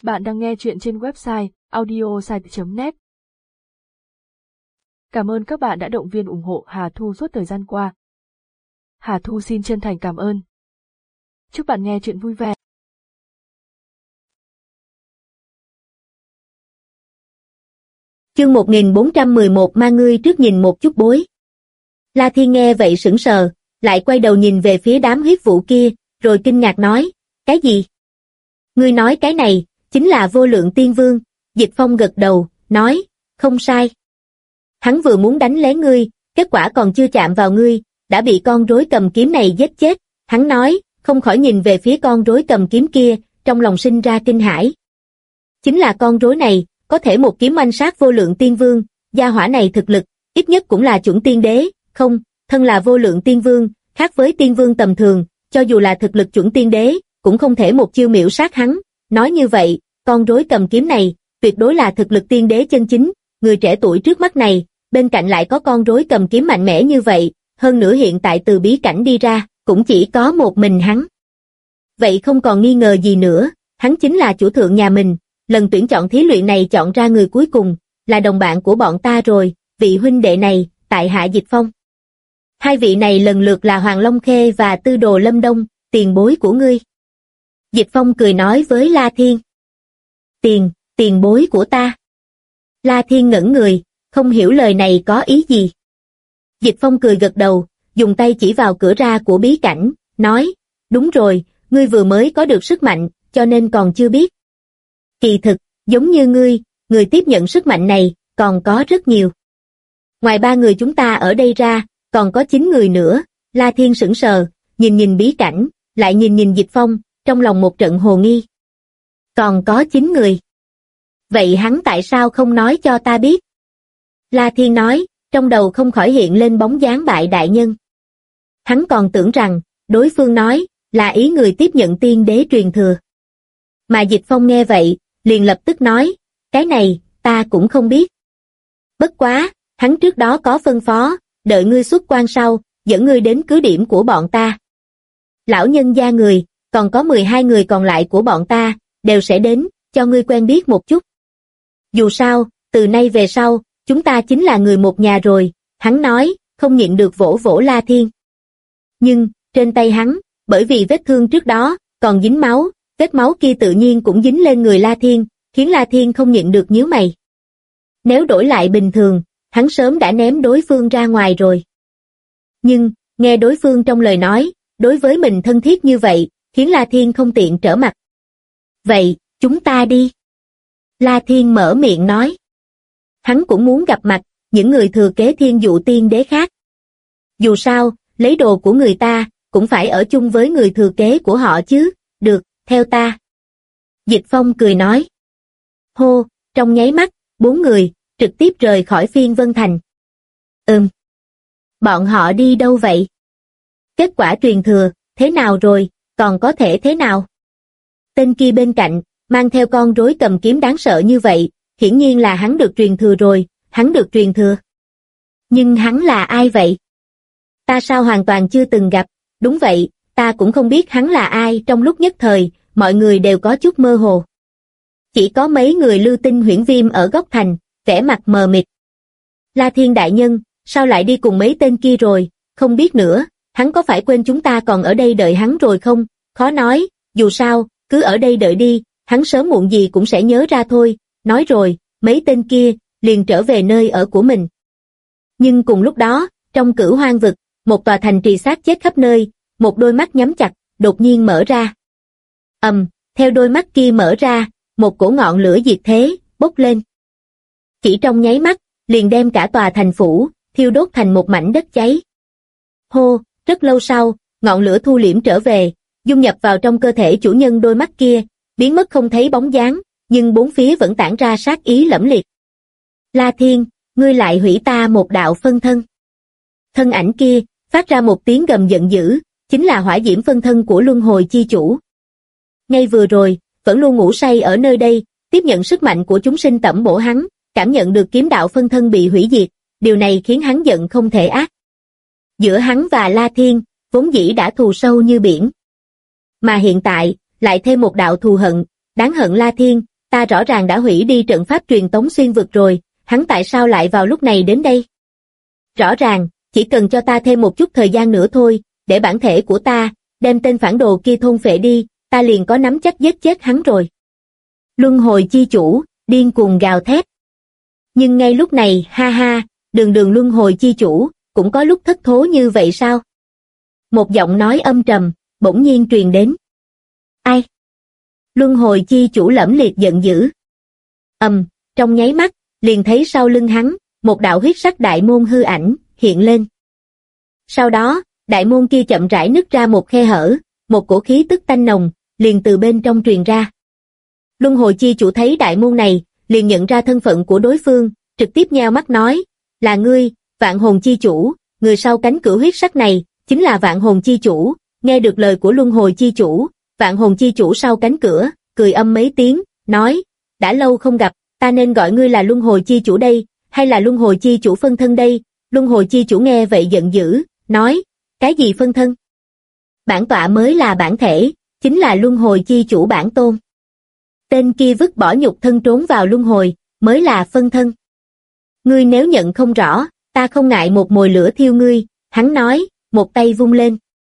Bạn đang nghe chuyện trên website audiosite.net. Cảm ơn các bạn đã động viên ủng hộ Hà Thu suốt thời gian qua. Hà Thu xin chân thành cảm ơn. Chúc bạn nghe chuyện vui vẻ. Chương 1411 ma ngươi trước nhìn một chút bối. La Thiên nghe vậy sững sờ, lại quay đầu nhìn về phía đám huyết vụ kia, rồi kinh ngạc nói, cái gì? Ngươi nói cái này, chính là Vô Lượng Tiên Vương. Dịch Phong gật đầu, nói, không sai. Hắn vừa muốn đánh lén ngươi, kết quả còn chưa chạm vào ngươi, đã bị con rối cầm kiếm này giết chết. Hắn nói, không khỏi nhìn về phía con rối cầm kiếm kia, trong lòng sinh ra kinh hãi. Chính là con rối này, có thể một kiếm oanh sát Vô Lượng Tiên Vương, gia hỏa này thực lực, ít nhất cũng là chuẩn tiên đế, không, thân là Vô Lượng Tiên Vương, khác với tiên vương tầm thường, cho dù là thực lực chuẩn tiên đế, cũng không thể một chiêu miểu sát hắn. Nói như vậy, con rối cầm kiếm này, tuyệt đối là thực lực tiên đế chân chính, người trẻ tuổi trước mắt này, bên cạnh lại có con rối cầm kiếm mạnh mẽ như vậy, hơn nữa hiện tại từ bí cảnh đi ra, cũng chỉ có một mình hắn. Vậy không còn nghi ngờ gì nữa, hắn chính là chủ thượng nhà mình, lần tuyển chọn thí luyện này chọn ra người cuối cùng, là đồng bạn của bọn ta rồi, vị huynh đệ này, tại hạ Dịch Phong. Hai vị này lần lượt là Hoàng Long Khê và Tư Đồ Lâm Đông, tiền bối của ngươi. Dịch Phong cười nói với La Thiên. Tiền bối của ta. La Thiên ngẩn người, không hiểu lời này có ý gì. Dịch Phong cười gật đầu, dùng tay chỉ vào cửa ra của bí cảnh, nói, đúng rồi, ngươi vừa mới có được sức mạnh, cho nên còn chưa biết. Kỳ thực, giống như ngươi, người tiếp nhận sức mạnh này, còn có rất nhiều. Ngoài 3 người chúng ta ở đây ra, còn có 9 người nữa. La Thiên sững sờ, nhìn bí cảnh, lại nhìn Dịch Phong, trong lòng một trận hồ nghi. Còn có 9 người. Vậy hắn tại sao không nói cho ta biết? La Thiên nói, trong đầu không khỏi hiện lên bóng dáng Bại đại nhân. Hắn còn tưởng rằng, đối phương nói, là ý người tiếp nhận tiên đế truyền thừa. Mà Dịch Phong nghe vậy, liền lập tức nói, cái này, ta cũng không biết. Bất quá, hắn trước đó có phân phó, đợi ngươi xuất quan sau, dẫn ngươi đến cứ điểm của bọn ta. Lão nhân gia người, còn có 12 người còn lại của bọn ta, đều sẽ đến, cho ngươi quen biết một chút. Dù sao, từ nay về sau, chúng ta chính là người một nhà rồi, hắn nói, không nhịn được vỗ vỗ La Thiên. Nhưng, trên tay hắn, bởi vì vết thương trước đó, còn dính máu, vết máu kia tự nhiên cũng dính lên người La Thiên, khiến La Thiên không nhịn được nhíu mày. Nếu đổi lại bình thường, hắn sớm đã ném đối phương ra ngoài rồi. Nhưng, nghe đối phương trong lời nói, đối với mình thân thiết như vậy, khiến La Thiên không tiện trở mặt. Vậy, chúng ta đi. La Thiên mở miệng nói. Hắn cũng muốn gặp mặt, những người thừa kế Thiên Dụ tiên đế khác. Dù sao, lấy đồ của người ta, cũng phải ở chung với người thừa kế của họ chứ, được, theo ta. Dịch Phong cười nói. Hô, trong nháy mắt, 4 người, trực tiếp rời khỏi Phiên Vân Thành. Bọn họ đi đâu vậy? Kết quả truyền thừa, thế nào rồi, còn có thể thế nào? Tên kia bên cạnh, mang theo con rối cầm kiếm đáng sợ như vậy, hiển nhiên là hắn được truyền thừa rồi, hắn được truyền thừa. Nhưng hắn là ai vậy? Ta sao hoàn toàn chưa từng gặp, đúng vậy, ta cũng không biết hắn là ai. Trong lúc nhất thời, mọi người đều có chút mơ hồ. Chỉ có mấy người Lưu Tinh Huyễn Viêm ở góc thành, vẻ mặt mờ mịt. La Thiên đại nhân, sao lại đi cùng mấy tên kia rồi, không biết nữa, hắn có phải quên chúng ta còn ở đây đợi hắn rồi không? Khó nói, dù sao, cứ ở đây đợi đi, hắn sớm muộn gì cũng sẽ nhớ ra thôi. Nói rồi, mấy tên kia, liền trở về nơi ở của mình. Nhưng cùng lúc đó, trong Cửu Hoang vực, một tòa thành trì xác chết khắp nơi, một đôi mắt nhắm chặt, đột nhiên mở ra. Theo đôi mắt kia mở ra, một cổ ngọn lửa diệt thế, bốc lên. Chỉ trong nháy mắt, liền đem cả tòa thành phủ, thiêu đốt thành một mảnh đất cháy. Hô, rất lâu sau, ngọn lửa thu liễm trở về, dung nhập vào trong cơ thể chủ nhân đôi mắt kia, biến mất không thấy bóng dáng, nhưng bốn phía vẫn tản ra sát ý lẫm liệt. La Thiên, ngươi lại hủy ta một đạo phân thân. Thân ảnh kia, phát ra một tiếng gầm giận dữ, chính là hỏa diễm phân thân của luân hồi chi chủ. Ngay vừa rồi, vẫn luôn ngủ say ở nơi đây, tiếp nhận sức mạnh của chúng sinh tẩm bổ hắn, cảm nhận được kiếm đạo phân thân bị hủy diệt, điều này khiến hắn giận không thể át. Giữa hắn và La Thiên, vốn dĩ đã thù sâu như biển. Mà hiện tại, lại thêm một đạo thù hận, đáng hận La Thiên, ta rõ ràng đã hủy đi trận pháp truyền tống xuyên vực rồi, hắn tại sao lại vào lúc này đến đây? Rõ ràng, chỉ cần cho ta thêm một chút thời gian nữa thôi, để bản thể của ta, đem tên phản đồ kia thôn phệ đi, ta liền có nắm chắc giết chết hắn rồi. Luân hồi chi chủ, điên cuồng gào thét. Nhưng ngay lúc này, ha ha, đường luân hồi chi chủ, cũng có lúc thất thố như vậy sao? Một giọng nói âm trầm, bỗng nhiên truyền đến. Ai? Luân hồi chi chủ lẫm liệt giận dữ. Trong nháy mắt, liền thấy sau lưng hắn, một đạo huyết sắc đại môn hư ảnh, hiện lên. Sau đó, đại môn kia chậm rãi nứt ra một khe hở, một cổ khí tức tanh nồng, liền từ bên trong truyền ra. Luân hồi chi chủ thấy đại môn này, liền nhận ra thân phận của đối phương, trực tiếp nheo mắt nói, là ngươi, vạn hồn chi chủ, người sau cánh cửa huyết sắc này, chính là vạn hồn chi chủ. Nghe được lời của luân hồi chi chủ, vạn hồn chi chủ sau cánh cửa, cười âm mấy tiếng, nói, đã lâu không gặp, ta nên gọi ngươi là luân hồi chi chủ đây, hay là luân hồi chi chủ phân thân đây? Luân hồi chi chủ nghe vậy giận dữ, nói, cái gì phân thân? Bản tọa mới là bản thể, chính là luân hồi chi chủ bản tôn. Tên kia vứt bỏ nhục thân trốn vào luân hồi, mới là phân thân. Ngươi nếu nhận không rõ, ta không ngại một mồi lửa thiêu ngươi, hắn nói, một tay vung lên.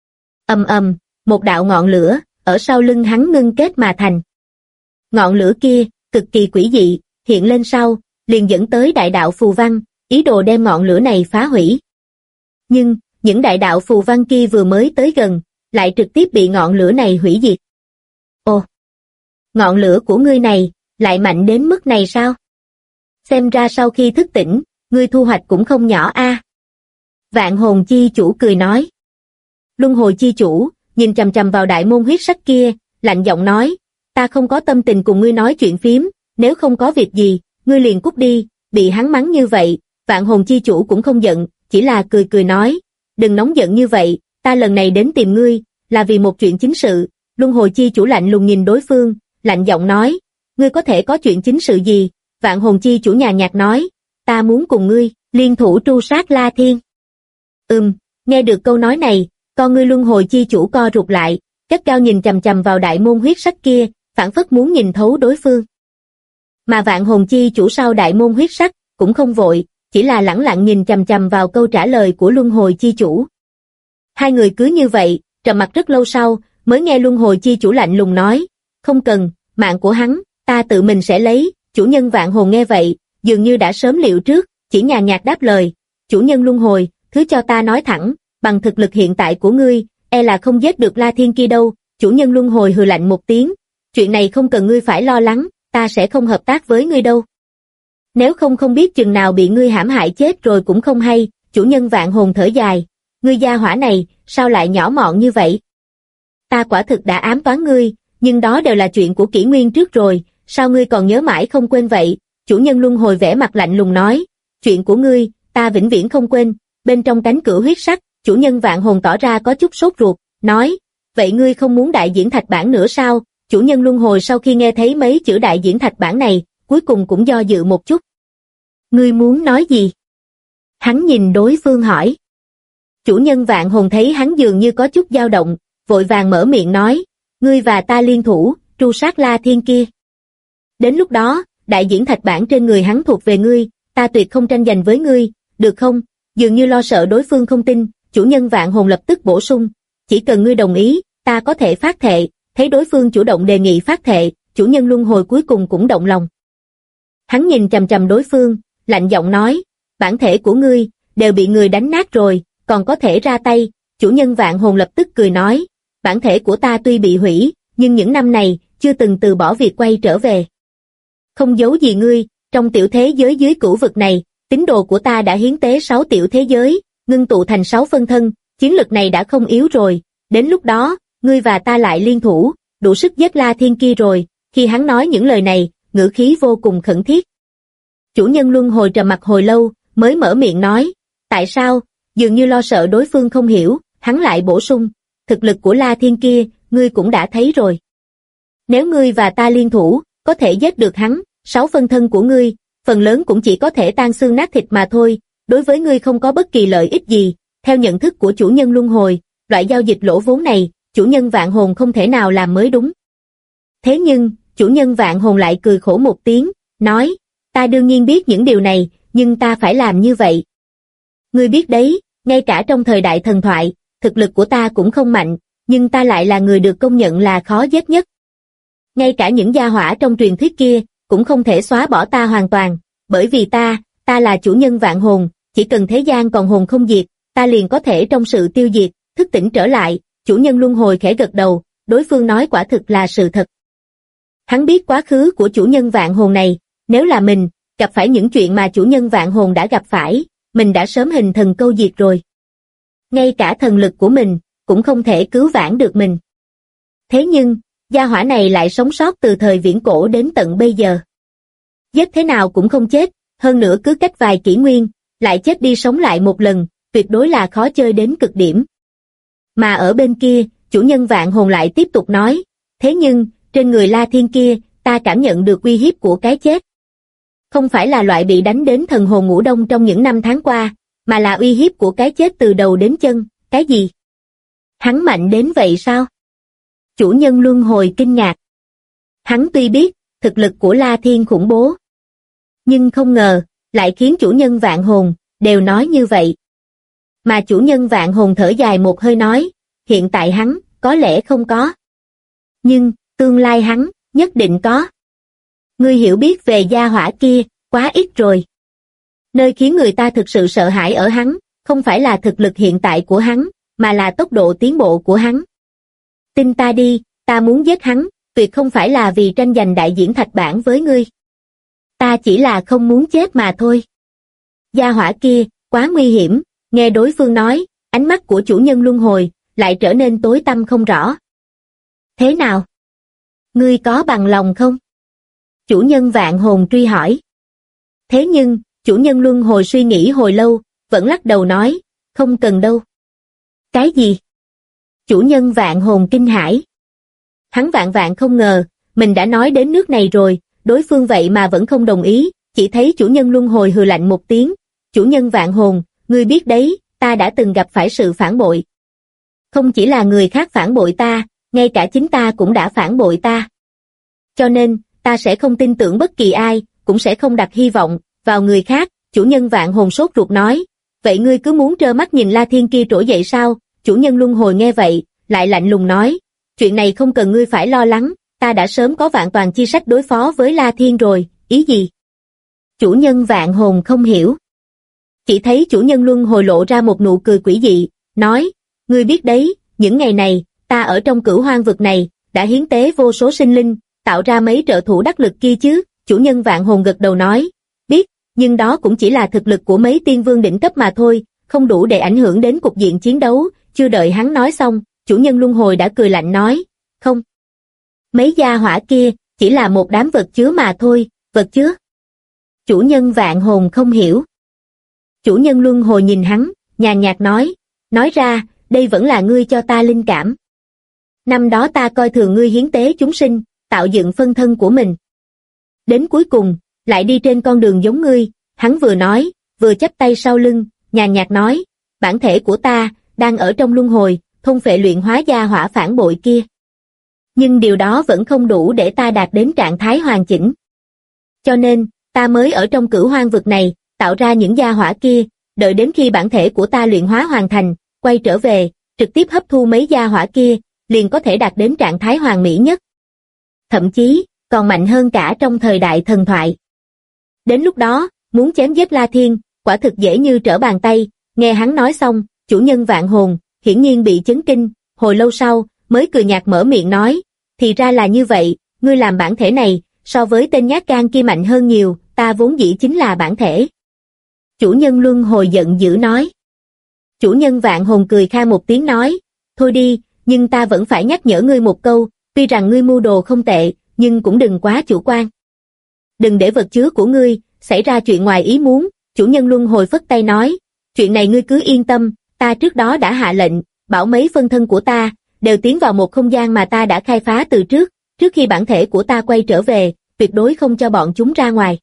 Một đạo ngọn lửa, ở sau lưng hắn ngưng kết mà thành. Ngọn lửa kia, cực kỳ quỷ dị, hiện lên sau, liền dẫn tới đại đạo phù văn, ý đồ đem ngọn lửa này phá hủy. Nhưng, những đại đạo phù văn kia vừa mới tới gần, lại trực tiếp bị ngọn lửa này hủy diệt. Ồ! Ngọn lửa của ngươi này, lại mạnh đến mức này sao? Xem ra sau khi thức tỉnh, ngươi thu hoạch cũng không nhỏ a. Vạn hồn chi chủ cười nói. Luân hồi chi chủ, nhìn chằm chằm vào đại môn huyết sắc kia, lạnh giọng nói, ta không có tâm tình cùng ngươi nói chuyện phiếm, nếu không có việc gì, ngươi liền cút đi. Bị hắn mắng như vậy, vạn hồn chi chủ cũng không giận, chỉ là cười nói, đừng nóng giận như vậy, ta lần này đến tìm ngươi, là vì một chuyện chính sự. Luân hồi chi chủ lạnh lùng nhìn đối phương, lạnh giọng nói, ngươi có thể có chuyện chính sự gì? Vạn hồn chi chủ nhàn nhạt nói, ta muốn cùng ngươi, liên thủ tru sát La Thiên. Nghe được câu nói này, con ngươi luân hồi chi chủ co rụt lại, gắt gao nhìn chằm chằm vào đại môn huyết sắc kia, phảng phất muốn nhìn thấu đối phương. Mà vạn hồn chi chủ sau đại môn huyết sắc, cũng không vội, chỉ là lẳng lặng nhìn chằm chằm vào câu trả lời của luân hồi chi chủ. Hai người cứ như vậy, trầm mặc rất lâu sau, mới nghe luân hồi chi chủ lạnh lùng nói, không cần, mạng của hắn, ta tự mình sẽ lấy. Chủ nhân vạn hồn nghe vậy, dường như đã sớm liệu trước, chỉ nhàn nhạt đáp lời, chủ nhân luân hồi, thứ cho ta nói thẳng, bằng thực lực hiện tại của ngươi, e là không giết được La Thiên kia đâu. Chủ nhân luân hồi hừ lạnh một tiếng, chuyện này không cần ngươi phải lo lắng, ta sẽ không hợp tác với ngươi đâu. Nếu không biết chừng nào bị ngươi hãm hại chết rồi cũng không hay. Chủ nhân vạn hồn thở dài, ngươi gia hỏa này, sao lại nhỏ mọn như vậy? Ta quả thực đã ám toán ngươi, nhưng đó đều là chuyện của kỷ nguyên trước rồi, sao ngươi còn nhớ mãi không quên vậy? Chủ nhân luân hồi vẻ mặt lạnh lùng nói, chuyện của ngươi, ta vĩnh viễn không quên. Bên trong cánh cửa huyết sắc, chủ nhân vạn hồn tỏ ra có chút sốt ruột, nói, vậy ngươi không muốn đại diễn thạch bản nữa sao? Chủ nhân luân hồi sau khi nghe thấy mấy chữ đại diễn thạch bản này, cuối cùng cũng do dự một chút. Ngươi muốn nói gì? Hắn nhìn đối phương hỏi. Chủ nhân vạn hồn thấy hắn dường như có chút dao động, vội vàng mở miệng nói, ngươi và ta liên thủ, tru sát La Thiên kia. Đến lúc đó, đại diễn thạch bản trên người hắn thuộc về ngươi, ta tuyệt không tranh giành với ngươi, được không? Dường như lo sợ đối phương không tin, chủ nhân vạn hồn lập tức bổ sung, chỉ cần ngươi đồng ý, ta có thể phát thệ. Thấy đối phương chủ động đề nghị phát thệ, chủ nhân luân hồi cuối cùng cũng động lòng. Hắn nhìn chằm chằm đối phương, lạnh giọng nói, bản thể của ngươi, đều bị người đánh nát rồi, còn có thể ra tay. Chủ nhân vạn hồn lập tức cười nói, bản thể của ta tuy bị hủy, nhưng những năm này, chưa từng từ bỏ việc quay trở về. Không giấu gì ngươi, trong tiểu thế giới dưới cửu vực này, tín đồ của ta đã hiến tế 6 tiểu thế giới, ngưng tụ thành 6 phân thân, chiến lực này đã không yếu rồi, đến lúc đó, ngươi và ta lại liên thủ, đủ sức giết La Thiên kia rồi. Khi hắn nói những lời này, ngữ khí vô cùng khẩn thiết. Chủ nhân luân hồi trầm mặc hồi lâu, mới mở miệng nói, tại sao? Dường như lo sợ đối phương không hiểu, hắn lại bổ sung, thực lực của La Thiên kia, ngươi cũng đã thấy rồi. Nếu ngươi và ta liên thủ, có thể giết được hắn, 6 phân thân của ngươi, phần lớn cũng chỉ có thể tan xương nát thịt mà thôi, đối với ngươi không có bất kỳ lợi ích gì. Theo nhận thức của chủ nhân luân hồi, loại giao dịch lỗ vốn này, chủ nhân vạn hồn không thể nào làm mới đúng. Thế nhưng, chủ nhân vạn hồn lại cười khổ một tiếng, nói, ta đương nhiên biết những điều này, nhưng ta phải làm như vậy. Ngươi biết đấy, ngay cả trong thời đại thần thoại, thực lực của ta cũng không mạnh, nhưng ta lại là người được công nhận là khó giết nhất. Ngay cả những gia hỏa trong truyền thuyết kia, cũng không thể xóa bỏ ta hoàn toàn, bởi vì ta là chủ nhân vạn hồn, chỉ cần thế gian còn hồn không diệt, ta liền có thể trong sự tiêu diệt, thức tỉnh trở lại. Chủ nhân luân hồi khẽ gật đầu, đối phương nói quả thực là sự thật. Hắn biết quá khứ của chủ nhân vạn hồn này, nếu là mình, gặp phải những chuyện mà chủ nhân vạn hồn đã gặp phải, mình đã sớm hình thần câu diệt rồi. Ngay cả thần lực của mình, cũng không thể cứu vãn được mình. Thế nhưng, gia hỏa này lại sống sót từ thời viễn cổ đến tận bây giờ. Giết thế nào cũng không chết, hơn nữa cứ cách vài kỷ nguyên, lại chết đi sống lại một lần, tuyệt đối là khó chơi đến cực điểm. Mà ở bên kia, chủ nhân vạn hồn lại tiếp tục nói, thế nhưng, trên người La Thiên kia, ta cảm nhận được uy hiếp của cái chết. Không phải là loại bị đánh đến thần hồn ngủ đông trong những năm tháng qua, mà là uy hiếp của cái chết từ đầu đến chân. Cái gì? Hắn mạnh đến vậy sao? Chủ nhân luân hồi kinh ngạc. Hắn tuy biết, thực lực của La Thiên khủng bố, nhưng không ngờ, lại khiến chủ nhân vạn hồn, đều nói như vậy. Mà chủ nhân vạn hồn thở dài một hơi nói, hiện tại hắn, có lẽ không có. Nhưng, tương lai hắn, nhất định có. Ngươi hiểu biết về gia hỏa kia, quá ít rồi. Nơi khiến người ta thực sự sợ hãi ở hắn, không phải là thực lực hiện tại của hắn, mà là tốc độ tiến bộ của hắn. Tin ta đi, ta muốn giết hắn, tuyệt không phải là vì tranh giành đại diễn thạch bản với ngươi. Ta chỉ là không muốn chết mà thôi. Gia hỏa kia, quá nguy hiểm, nghe đối phương nói, ánh mắt của chủ nhân luân hồi, lại trở nên tối tăm không rõ. Thế nào? Ngươi có bằng lòng không? Chủ nhân vạn hồn truy hỏi. Thế nhưng, chủ nhân luân hồi suy nghĩ hồi lâu, vẫn lắc đầu nói, không cần đâu. Cái gì? Chủ nhân vạn hồn kinh hãi. Hắn vạn không ngờ, mình đã nói đến nước này rồi, đối phương vậy mà vẫn không đồng ý, chỉ thấy chủ nhân luân hồi hừ lạnh một tiếng. Chủ nhân vạn hồn, ngươi biết đấy, ta đã từng gặp phải sự phản bội. Không chỉ là người khác phản bội ta, ngay cả chính ta cũng đã phản bội ta. Cho nên, ta sẽ không tin tưởng bất kỳ ai, cũng sẽ không đặt hy vọng vào người khác. Chủ nhân vạn hồn sốt ruột nói, vậy ngươi cứ muốn trơ mắt nhìn La Thiên kia trỗi dậy sao? Chủ nhân luân hồi nghe vậy, lại lạnh lùng nói, chuyện này không cần ngươi phải lo lắng, ta đã sớm có vạn toàn chi sách đối phó với La Thiên rồi. Ý gì? Chủ nhân vạn hồn không hiểu. Chỉ thấy chủ nhân luân hồi lộ ra một nụ cười quỷ dị, nói, ngươi biết đấy, những ngày này, ta ở trong cửu hoang vực này, đã hiến tế vô số sinh linh, tạo ra mấy trợ thủ đắc lực kia chứ. Chủ nhân vạn hồn gật đầu nói, biết, nhưng đó cũng chỉ là thực lực của mấy tiên vương đỉnh cấp mà thôi, không đủ để ảnh hưởng đến cục diện chiến đấu. Chưa đợi hắn nói xong, chủ nhân luân hồi đã cười lạnh nói, không. Mấy gia hỏa kia, chỉ là một đám vật chứa mà thôi. Vật chứa? Chủ nhân vạn hồn không hiểu. Chủ nhân luân hồi nhìn hắn, nhàn nhạt nói ra, đây vẫn là ngươi cho ta linh cảm. Năm đó ta coi thường ngươi hiến tế chúng sinh, tạo dựng phân thân của mình. Đến cuối cùng, lại đi trên con đường giống ngươi. Hắn vừa nói, vừa chắp tay sau lưng, nhàn nhạt nói, bản thể của ta, đang ở trong luân hồi, thôn phệ luyện hóa gia hỏa phản bội kia. Nhưng điều đó vẫn không đủ để ta đạt đến trạng thái hoàn chỉnh. Cho nên, ta mới ở trong cửu hoang vực này, tạo ra những gia hỏa kia, đợi đến khi bản thể của ta luyện hóa hoàn thành, quay trở về, trực tiếp hấp thu mấy gia hỏa kia, liền có thể đạt đến trạng thái hoàn mỹ nhất. Thậm chí, còn mạnh hơn cả trong thời đại thần thoại. Đến lúc đó, muốn chém giết La Thiên, quả thực dễ như trở bàn tay. Nghe hắn nói xong, chủ nhân vạn hồn, hiển nhiên bị chấn kinh, hồi lâu sau, mới cười nhạt mở miệng nói, thì ra là như vậy, ngươi làm bản thể này, so với tên nhát gan kia mạnh hơn nhiều, ta vốn dĩ chính là bản thể. Chủ nhân luân hồi giận dữ nói. Chủ nhân vạn hồn cười kha một tiếng nói, thôi đi, nhưng ta vẫn phải nhắc nhở ngươi một câu, tuy rằng ngươi mưu đồ không tệ, nhưng cũng đừng quá chủ quan. Đừng để vật chứa của ngươi xảy ra chuyện ngoài ý muốn. Chủ nhân luân hồi phất tay nói, chuyện này ngươi cứ yên tâm, ta trước đó đã hạ lệnh, bảo mấy phân thân của ta, đều tiến vào một không gian mà ta đã khai phá từ trước khi bản thể của ta quay trở về, tuyệt đối không cho bọn chúng ra ngoài.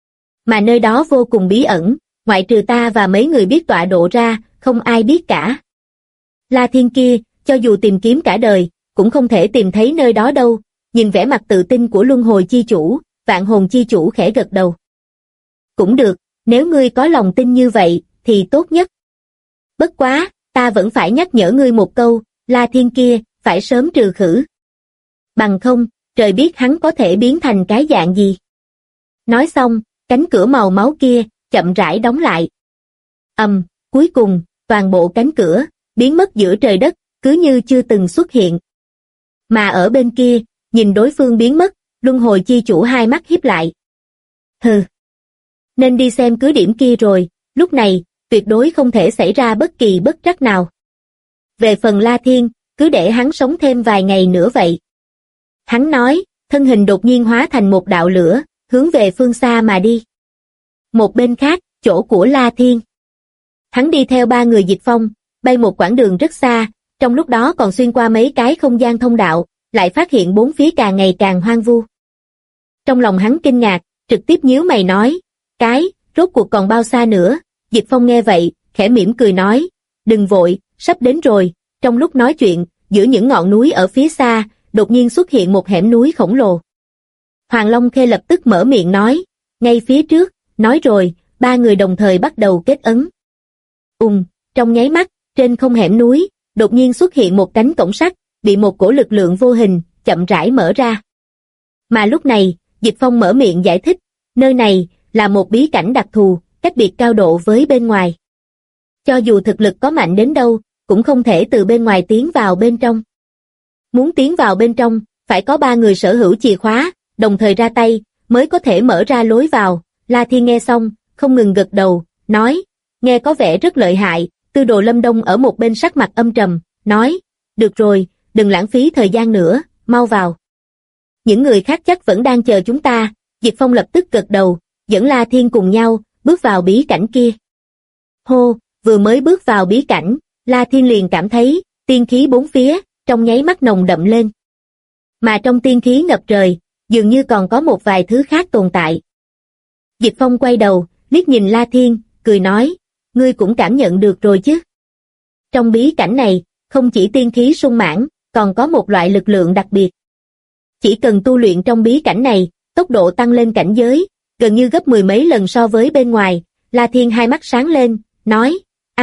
Mà nơi đó vô cùng bí ẩn, ngoại trừ ta và mấy người biết tọa độ ra, không ai biết cả. La Thiên kia, cho dù tìm kiếm cả đời, cũng không thể tìm thấy nơi đó đâu. nhìn vẻ mặt tự tin của luân hồi chi chủ, vạn hồn chi chủ khẽ gật đầu. Cũng được, nếu ngươi có lòng tin như vậy, thì tốt nhất. Bất quá, ta vẫn phải nhắc nhở ngươi một câu, La Thiên kia, phải sớm trừ khử. Bằng không, trời biết hắn có thể biến thành cái dạng gì. Nói xong, cánh cửa màu máu kia, chậm rãi đóng lại. Cuối cùng, toàn bộ cánh cửa, biến mất giữa trời đất, cứ như chưa từng xuất hiện. Mà ở bên kia, nhìn đối phương biến mất, luân hồi chi chủ hai mắt híp lại. Hừ, nên đi xem cứ điểm kia rồi, lúc này, tuyệt đối không thể xảy ra bất kỳ bất trắc nào. Về phần La Thiên, cứ để hắn sống thêm vài ngày nữa vậy. Hắn nói, thân hình đột nhiên hóa thành một đạo lửa, hướng về phương xa mà đi. Một bên khác, chỗ của La Thiên. Hắn đi theo ba người Dịch Phong, bay một quãng đường rất xa, trong lúc đó còn xuyên qua mấy cái không gian thông đạo, lại phát hiện bốn phía càng ngày càng hoang vu. Trong lòng hắn kinh ngạc, trực tiếp nhíu mày nói, rốt cuộc còn bao xa nữa? Dịch Phong nghe vậy, khẽ mỉm cười nói, đừng vội, sắp đến rồi. Trong lúc nói chuyện, giữa những ngọn núi ở phía xa, đột nhiên xuất hiện một hẻm núi khổng lồ. Hoàng Long Khê lập tức mở miệng nói, ngay phía trước, nói rồi, ba người đồng thời bắt đầu kết ấn. Trong nháy mắt, trên không hẻm núi, đột nhiên xuất hiện một cánh cổng sắt, bị một cổ lực lượng vô hình, chậm rãi mở ra. Mà lúc này, Dịch Phong mở miệng giải thích, nơi này, là một bí cảnh đặc thù, cách biệt cao độ với bên ngoài. Cho dù thực lực có mạnh đến đâu, cũng không thể từ bên ngoài tiến vào bên trong. Muốn tiến vào bên trong, phải có ba người sở hữu chìa khóa, đồng thời ra tay, mới có thể mở ra lối vào. La Thiên nghe xong, không ngừng gật đầu, nói, nghe có vẻ rất lợi hại. Tư Đồ Lâm Đông ở một bên sắc mặt âm trầm, nói, được rồi, đừng lãng phí thời gian nữa, mau vào. Những người khác chắc vẫn đang chờ chúng ta. Dịch Phong lập tức gật đầu, dẫn La Thiên cùng nhau, bước vào bí cảnh kia. Hô, vừa mới bước vào bí cảnh, La Thiên liền cảm thấy, tiên khí bốn phía, trong nháy mắt nồng đậm lên. Mà trong tiên khí ngập trời, dường như còn có một vài thứ khác tồn tại. Dịch Phong quay đầu, liếc nhìn La Thiên, cười nói, ngươi cũng cảm nhận được rồi chứ. Trong bí cảnh này, không chỉ tiên khí sung mãn, còn có một loại lực lượng đặc biệt. Chỉ cần tu luyện trong bí cảnh này, tốc độ tăng lên cảnh giới, gần như gấp 10 mấy lần so với bên ngoài. La Thiên hai mắt sáng lên, nói,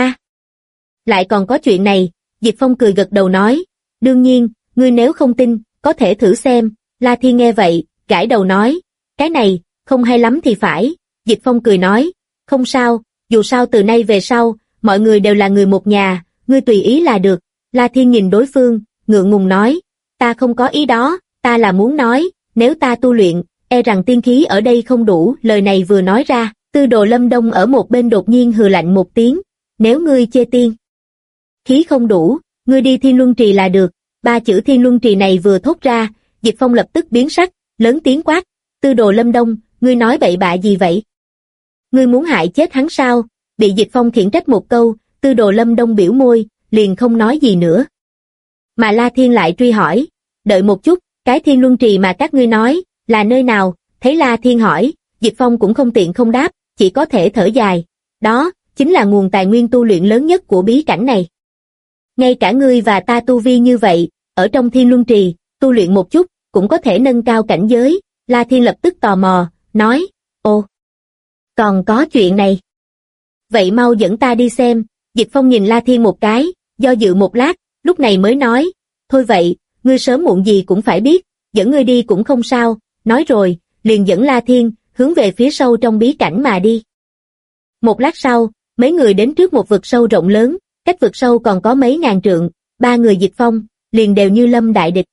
lại còn có chuyện này. Dịch Phong cười gật đầu nói, đương nhiên, ngươi nếu không tin, có thể thử xem. La Thiên nghe vậy, gãi đầu nói, cái này, không hay lắm thì phải. Dịch Phong cười nói, không sao, dù sao từ nay về sau, mọi người đều là người một nhà, ngươi tùy ý là được. La Thiên nhìn đối phương, ngượng ngùng nói, ta không có ý đó, ta là muốn nói, nếu ta tu luyện, e rằng tiên khí ở đây không đủ. Lời này vừa nói ra, Tư Đồ Lâm Đông ở một bên đột nhiên hừ lạnh một tiếng, nếu ngươi chê tiên khí không đủ, ngươi đi Thiên Luân Trì là được. Ba chữ Thiên Luân Trì này vừa thốt ra, Dịch Phong lập tức biến sắc, lớn tiếng quát, Tư Đồ Lâm Đông, ngươi nói bậy bạ gì vậy? Ngươi muốn hại chết hắn sao? Bị Dịch Phong khiển trách một câu, Tư Đồ Lâm Đông biểu môi, liền không nói gì nữa. Mà La Thiên lại truy hỏi, đợi một chút, cái Thiên Luân Trì mà các ngươi nói, là nơi nào? Thấy La Thiên hỏi, Dịch Phong cũng không tiện không đáp, chỉ có thể thở dài. Đó, chính là nguồn tài nguyên tu luyện lớn nhất của bí cảnh này. Ngay cả ngươi và ta tu vi như vậy, ở trong Thiên Luân Trì, tu luyện một chút, cũng có thể nâng cao cảnh giới. La Thiên lập tức tò mò, nói, ồ, còn có chuyện này. Vậy mau dẫn ta đi xem. Dịch Phong nhìn La Thiên một cái, do dự một lát, lúc này mới nói, thôi vậy, ngươi sớm muộn gì cũng phải biết, dẫn ngươi đi cũng không sao. Nói rồi, liền dẫn La Thiên, hướng về phía sâu trong bí cảnh mà đi. Một lát sau, mấy người đến trước một vực sâu rộng lớn, cách vực sâu còn có mấy ngàn trượng. Ba người Dịch Phong, liền đều như lâm đại địch.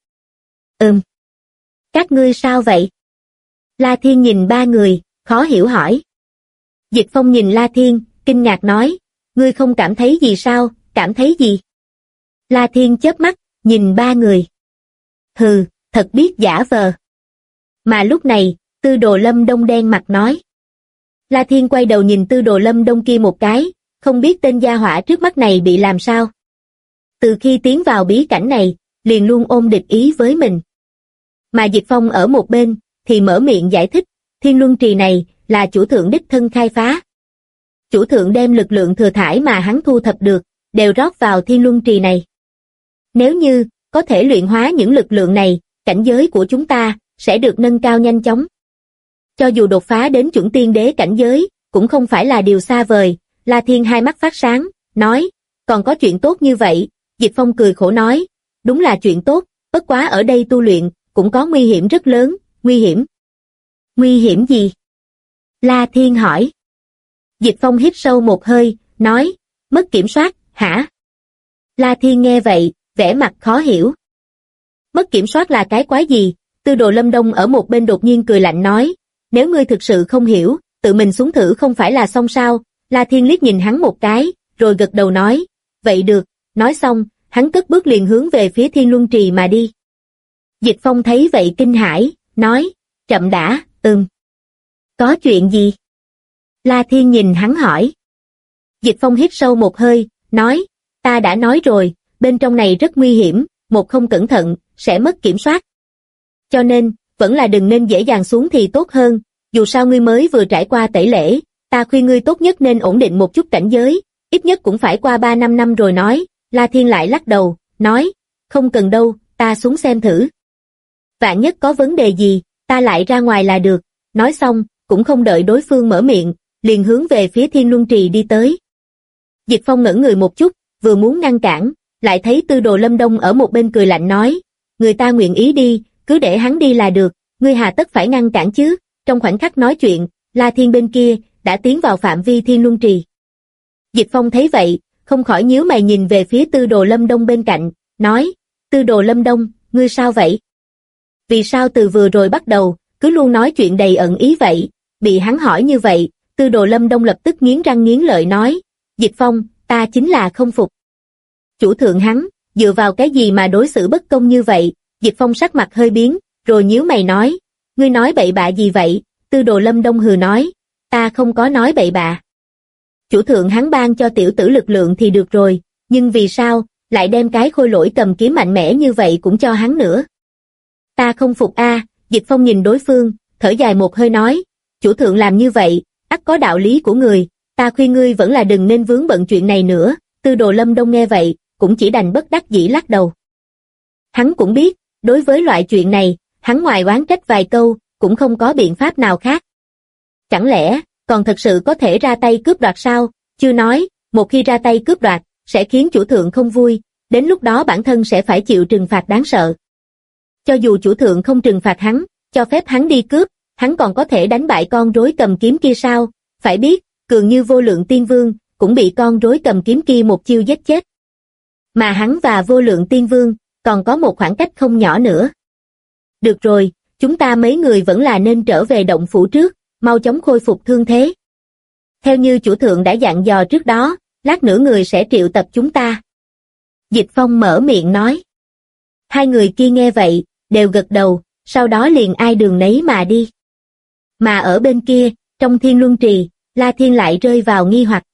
Các ngươi sao vậy? La Thiên nhìn ba người, khó hiểu hỏi. Dịch Phong nhìn La Thiên, kinh ngạc nói, ngươi không cảm thấy gì sao? Cảm thấy gì? La Thiên chớp mắt, nhìn ba người. Hừ, thật biết giả vờ. Mà lúc này, Tư Đồ Lâm Đông đen mặt nói. La Thiên quay đầu nhìn Tư Đồ Lâm Đông kia một cái, không biết tên gia hỏa trước mắt này bị làm sao. Từ khi tiến vào bí cảnh này, liền luôn ôm địch ý với mình. Mà Dịch Phong ở một bên, thì mở miệng giải thích, Thiên Luân Trì này, là chủ thượng đích thân khai phá. Chủ thượng đem lực lượng thừa thải mà hắn thu thập được, đều rót vào Thiên Luân Trì này. Nếu như, có thể luyện hóa những lực lượng này, cảnh giới của chúng ta sẽ được nâng cao nhanh chóng. Cho dù đột phá đến chuẩn tiên đế cảnh giới, cũng không phải là điều xa vời. La Thiên hai mắt phát sáng, nói, còn có chuyện tốt như vậy. Dịch Phong cười khổ nói, đúng là chuyện tốt, bất quá ở đây tu luyện, cũng có nguy hiểm rất lớn. Nguy hiểm? Nguy hiểm gì? La Thiên hỏi. Dịch Phong hít sâu một hơi, nói, mất kiểm soát, hả? La Thiên nghe vậy, vẻ mặt khó hiểu. Mất kiểm soát là cái quái gì? Tư Đồ Lâm Đông ở một bên đột nhiên cười lạnh nói, nếu ngươi thực sự không hiểu, tự mình xuống thử không phải là xong sao? La Thiên liếc nhìn hắn một cái, rồi gật đầu nói, vậy được. Nói xong, hắn cất bước liền hướng về phía Thiên Luân Trì mà đi. Dịch Phong thấy vậy kinh hãi, nói, chậm đã, có chuyện gì? La Thiên nhìn hắn hỏi. Dịch Phong hít sâu một hơi, nói, ta đã nói rồi, bên trong này rất nguy hiểm, một không cẩn thận, sẽ mất kiểm soát. Cho nên, vẫn là đừng nên dễ dàng xuống thì tốt hơn, dù sao ngươi mới vừa trải qua tẩy lễ, ta khuyên ngươi tốt nhất nên ổn định một chút cảnh giới, ít nhất cũng phải qua 3-5 năm rồi nói. La Thiên lại lắc đầu, nói, không cần đâu, ta xuống xem thử. Vạn nhất có vấn đề gì, ta lại ra ngoài là được. Nói xong, cũng không đợi đối phương mở miệng, liền hướng về phía Thiên Luân Trì đi tới. Dịch Phong ngẩn người một chút, vừa muốn ngăn cản, lại thấy Tư Đồ Lâm Đông ở một bên cười lạnh nói, người ta nguyện ý đi, cứ để hắn đi là được, ngươi hà tất phải ngăn cản chứ? Trong khoảnh khắc nói chuyện, La Thiên bên kia đã tiến vào phạm vi Thiên Luân Trì. Dịch Phong thấy vậy, không khỏi nhíu mày nhìn về phía Tư Đồ Lâm Đông bên cạnh, nói, Tư Đồ Lâm Đông, ngươi sao vậy? Vì sao từ vừa rồi bắt đầu, cứ luôn nói chuyện đầy ẩn ý vậy? Bị hắn hỏi như vậy, Tư Đồ Lâm Đông lập tức nghiến răng nghiến lợi nói, Dịch Phong, ta chính là không phục. Chủ thượng hắn, dựa vào cái gì mà đối xử bất công như vậy? Dịch Phong sắc mặt hơi biến, rồi nhíu mày nói, ngươi nói bậy bạ gì vậy? Tư Đồ Lâm Đông hừ nói, ta không có nói bậy bạ. Chủ thượng hắn ban cho tiểu tử lực lượng thì được rồi, nhưng vì sao lại đem cái khôi lỗi cầm kiếm mạnh mẽ như vậy cũng cho hắn nữa? Ta không phục a. Dịch Phong nhìn đối phương, thở dài một hơi nói, chủ thượng làm như vậy, ắt có đạo lý của người, ta khuyên ngươi vẫn là đừng nên vướng bận chuyện này nữa. Tư Đồ Lâm Đông nghe vậy, cũng chỉ đành bất đắc dĩ lắc đầu. Hắn cũng biết, đối với loại chuyện này, hắn ngoài oán trách vài câu, cũng không có biện pháp nào khác. Chẳng lẽ, còn thật sự có thể ra tay cướp đoạt sao? Chưa nói, một khi ra tay cướp đoạt, sẽ khiến chủ thượng không vui, đến lúc đó bản thân sẽ phải chịu trừng phạt đáng sợ. Cho dù chủ thượng không trừng phạt hắn, cho phép hắn đi cướp, hắn còn có thể đánh bại con rối cầm kiếm kia sao? Phải biết, cường như Vô Lượng Tiên Vương, cũng bị con rối cầm kiếm kia một chiêu giết chết. Mà hắn và Vô Lượng Tiên Vương, còn có một khoảng cách không nhỏ nữa. Được rồi, chúng ta mấy người vẫn là nên trở về động phủ trước, mau chóng khôi phục thương thế. Theo như chủ thượng đã dặn dò trước đó, lát nữa người sẽ triệu tập chúng ta. Dịch Phong mở miệng nói. Hai người kia nghe vậy, đều gật đầu, sau đó liền ai đường nấy mà đi. Mà ở bên kia, trong Thiên Luân Trì, La Thiên lại rơi vào nghi hoặc.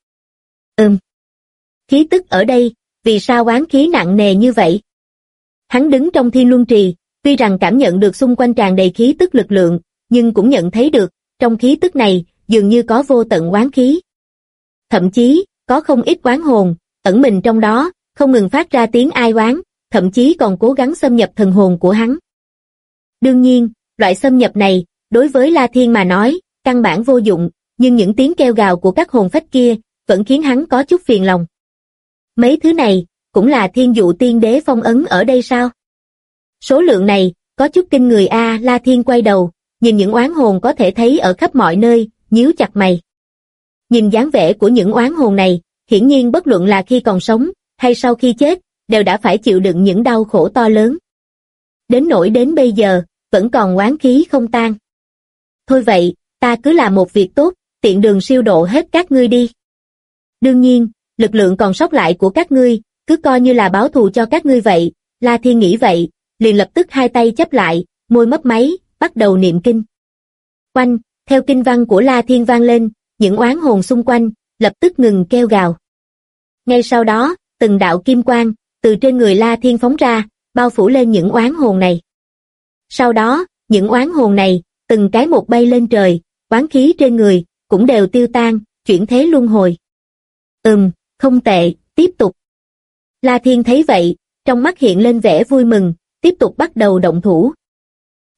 Khí tức ở đây, vì sao oán khí nặng nề như vậy? Hắn đứng trong Thiên Luân Trì, tuy rằng cảm nhận được xung quanh tràn đầy khí tức lực lượng, nhưng cũng nhận thấy được, trong khí tức này, dường như có vô tận oán khí. Thậm chí, có không ít oán hồn, ẩn mình trong đó, không ngừng phát ra tiếng ai oán, thậm chí còn cố gắng xâm nhập thần hồn của hắn. Đương nhiên, loại xâm nhập này, đối với La Thiên mà nói, căn bản vô dụng, nhưng những tiếng kêu gào của các hồn phách kia, vẫn khiến hắn có chút phiền lòng. Mấy thứ này, cũng là Thiên Dụ Tiên Đế phong ấn ở đây sao? Số lượng này, có chút kinh người a. La Thiên quay đầu, nhìn những oán hồn có thể thấy ở khắp mọi nơi, nhíu chặt mày. Nhìn dáng vẻ của những oán hồn này, hiển nhiên bất luận là khi còn sống, hay sau khi chết, đều đã phải chịu đựng những đau khổ to lớn. Đến nỗi đến bây giờ, vẫn còn oán khí không tan. Thôi vậy, ta cứ làm một việc tốt, tiện đường siêu độ hết các ngươi đi. Đương nhiên, lực lượng còn sót lại của các ngươi, cứ coi như là báo thù cho các ngươi vậy. La Thiên nghĩ vậy, liền lập tức hai tay chắp lại, môi mấp máy, bắt đầu niệm kinh. Oanh, theo kinh văn của La Thiên vang lên, những oán hồn xung quanh, lập tức ngừng kêu gào. Ngay sau đó, từng đạo kim quang, từ trên người La Thiên phóng ra, bao phủ lên những oán hồn này. Sau đó, những oán hồn này, từng cái một bay lên trời, oán khí trên người, cũng đều tiêu tan, chuyển thế luân hồi. Không tệ, tiếp tục. La Thiên thấy vậy, trong mắt hiện lên vẻ vui mừng, tiếp tục bắt đầu động thủ.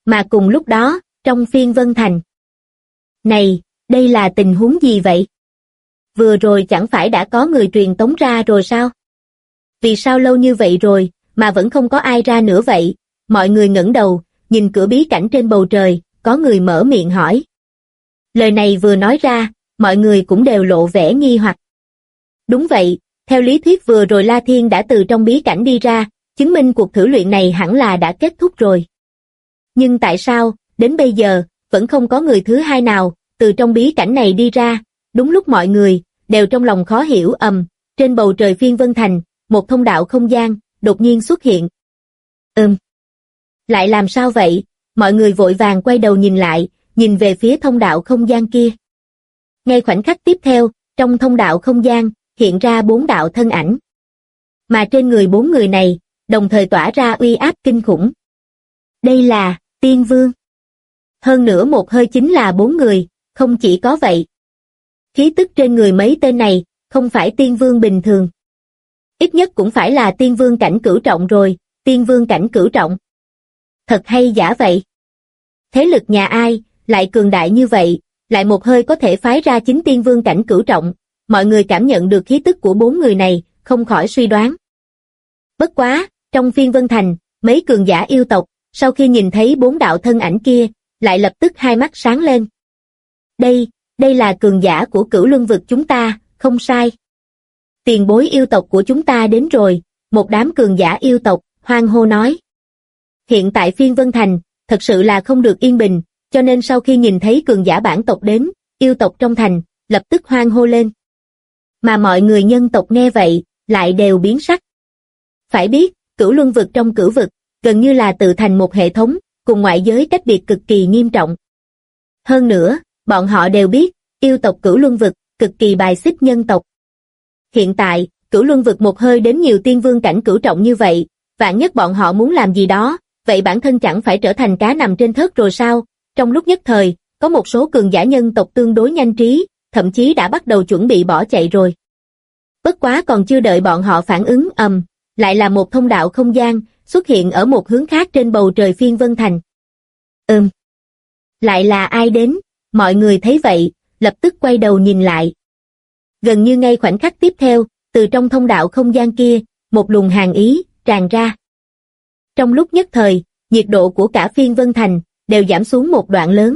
Mà cùng lúc đó, trong Phiên Vân Thành. Này, đây là tình huống gì vậy? Vừa rồi chẳng phải đã có người truyền tống ra rồi sao? Vì sao lâu như vậy rồi, mà vẫn không có ai ra nữa vậy? Mọi người ngẩng đầu, nhìn cửa bí cảnh trên bầu trời, có người mở miệng hỏi. Lời này vừa nói ra, mọi người cũng đều lộ vẻ nghi hoặc. Đúng vậy, theo lý thuyết vừa rồi La Thiên đã từ trong bí cảnh đi ra, chứng minh cuộc thử luyện này hẳn là đã kết thúc rồi. Nhưng tại sao, đến bây giờ, vẫn không có người thứ hai nào, từ trong bí cảnh này đi ra? Đúng lúc mọi người, đều trong lòng khó hiểu trên bầu trời Phiên Vân Thành, một thông đạo không gian, đột nhiên xuất hiện. Lại làm sao vậy? Mọi người vội vàng quay đầu nhìn lại, nhìn về phía thông đạo không gian kia. Ngay khoảnh khắc tiếp theo, trong thông đạo không gian, hiện ra 4 đạo thân ảnh. Mà trên người 4 người này, đồng thời tỏa ra uy áp kinh khủng. Đây là Tiên Vương. Hơn nữa một hơi chính là 4 người, không chỉ có vậy. Khí tức trên người mấy tên này, không phải Tiên Vương bình thường. Ít nhất cũng phải là Tiên Vương cảnh cửu trọng rồi, Tiên Vương cảnh cửu trọng. Thật hay giả vậy? Thế lực nhà ai, lại cường đại như vậy, lại một hơi có thể phái ra 9 Tiên Vương cảnh cửu trọng, mọi người cảm nhận được khí tức của 4 người này, không khỏi suy đoán. Bất quá, trong Phiên Vân Thành, mấy cường giả yêu tộc, sau khi nhìn thấy 4 đạo thân ảnh kia, lại lập tức hai mắt sáng lên. Đây là cường giả của Cửu Luân vực chúng ta, không sai. Tiền bối yêu tộc của chúng ta đến rồi, một đám cường giả yêu tộc, hoan hô nói. Hiện tại Phiên Vân Thành, thật sự là không được yên bình, cho nên sau khi nhìn thấy cường giả bản tộc đến, yêu tộc trong thành, lập tức hoan hô lên. Mà mọi người nhân tộc nghe vậy, lại đều biến sắc. Phải biết, Cửu Luân vực trong Cửu vực, gần như là tự thành một hệ thống, cùng ngoại giới cách biệt cực kỳ nghiêm trọng. Hơn nữa, bọn họ đều biết, yêu tộc Cửu Luân vực, cực kỳ bài xích nhân tộc. Hiện tại, Cửu Luân vực một hơi đến nhiều Tiên Vương cảnh cửu trọng như vậy, vạn nhất bọn họ muốn làm gì đó, vậy bản thân chẳng phải trở thành cá nằm trên thớt rồi sao? Trong lúc nhất thời, có một số cường giả nhân tộc tương đối nhanh trí, thậm chí đã bắt đầu chuẩn bị bỏ chạy rồi. Bất quá còn chưa đợi bọn họ phản ứng lại là một thông đạo không gian, xuất hiện ở một hướng khác trên bầu trời Phiên Vân Thành. Lại là ai đến? Mọi người thấy vậy, lập tức quay đầu nhìn lại. Gần như ngay khoảnh khắc tiếp theo, từ trong thông đạo không gian kia, một luồng hàn ý tràn ra. Trong lúc nhất thời, nhiệt độ của cả Phiên Vân Thành đều giảm xuống một đoạn lớn.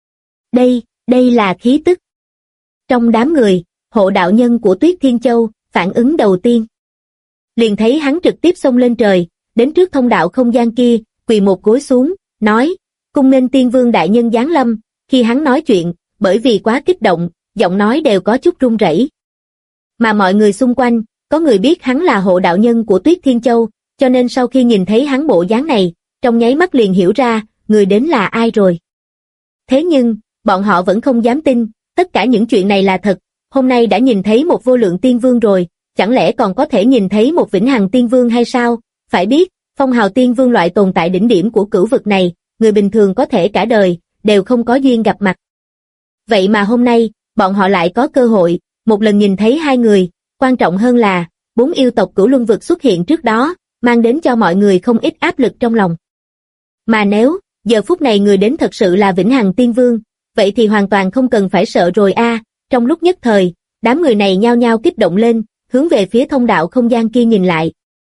Đây là khí tức. Trong đám người, hộ đạo nhân của Tuyết Thiên Châu phản ứng đầu tiên. Liền thấy hắn trực tiếp xông lên trời, đến trước thông đạo không gian kia, quỳ một gối xuống, nói, cung nghênh Tiên Vương đại nhân giáng lâm. Khi hắn nói chuyện, bởi vì quá kích động, giọng nói đều có chút run rẩy. Mà mọi người xung quanh, có người biết hắn là hộ đạo nhân của Tuyết Thiên Châu, cho nên sau khi nhìn thấy hắn bộ dáng này, trong nháy mắt liền hiểu ra, người đến là ai rồi. Thế nhưng, bọn họ vẫn không dám tin, tất cả những chuyện này là thật, hôm nay đã nhìn thấy một vô lượng tiên vương rồi, chẳng lẽ còn có thể nhìn thấy một vĩnh hằng tiên vương hay sao? Phải biết, phong hào tiên vương loại tồn tại đỉnh điểm của cửu vực này, người bình thường có thể cả đời, đều không có duyên gặp mặt. Vậy mà hôm nay, bọn họ lại có cơ hội, một lần nhìn thấy hai người, quan trọng hơn là, 4 yêu tộc Cửu Luân vực xuất hiện trước đó, mang đến cho mọi người không ít áp lực trong lòng. Mà nếu, giờ phút này người đến thật sự là vĩnh hằng tiên vương, vậy thì hoàn toàn không cần phải sợ rồi a. Trong lúc nhất thời, đám người này nhao nhao kích động lên, hướng về phía thông đạo không gian kia nhìn lại.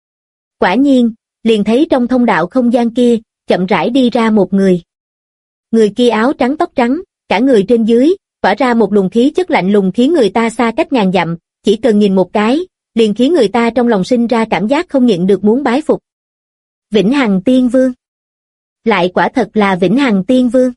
Quả nhiên, liền thấy trong thông đạo không gian kia, chậm rãi đi ra một người. Người kia áo trắng tóc trắng, cả người trên dưới, tỏa ra một luồng khí chất lạnh lùng khiến người ta xa cách ngàn dặm, chỉ cần nhìn một cái, liền khiến người ta trong lòng sinh ra cảm giác không nhịn được muốn bái phục. Vĩnh Hằng Tiên Vương. Lại quả thật là Vĩnh Hằng Tiên Vương.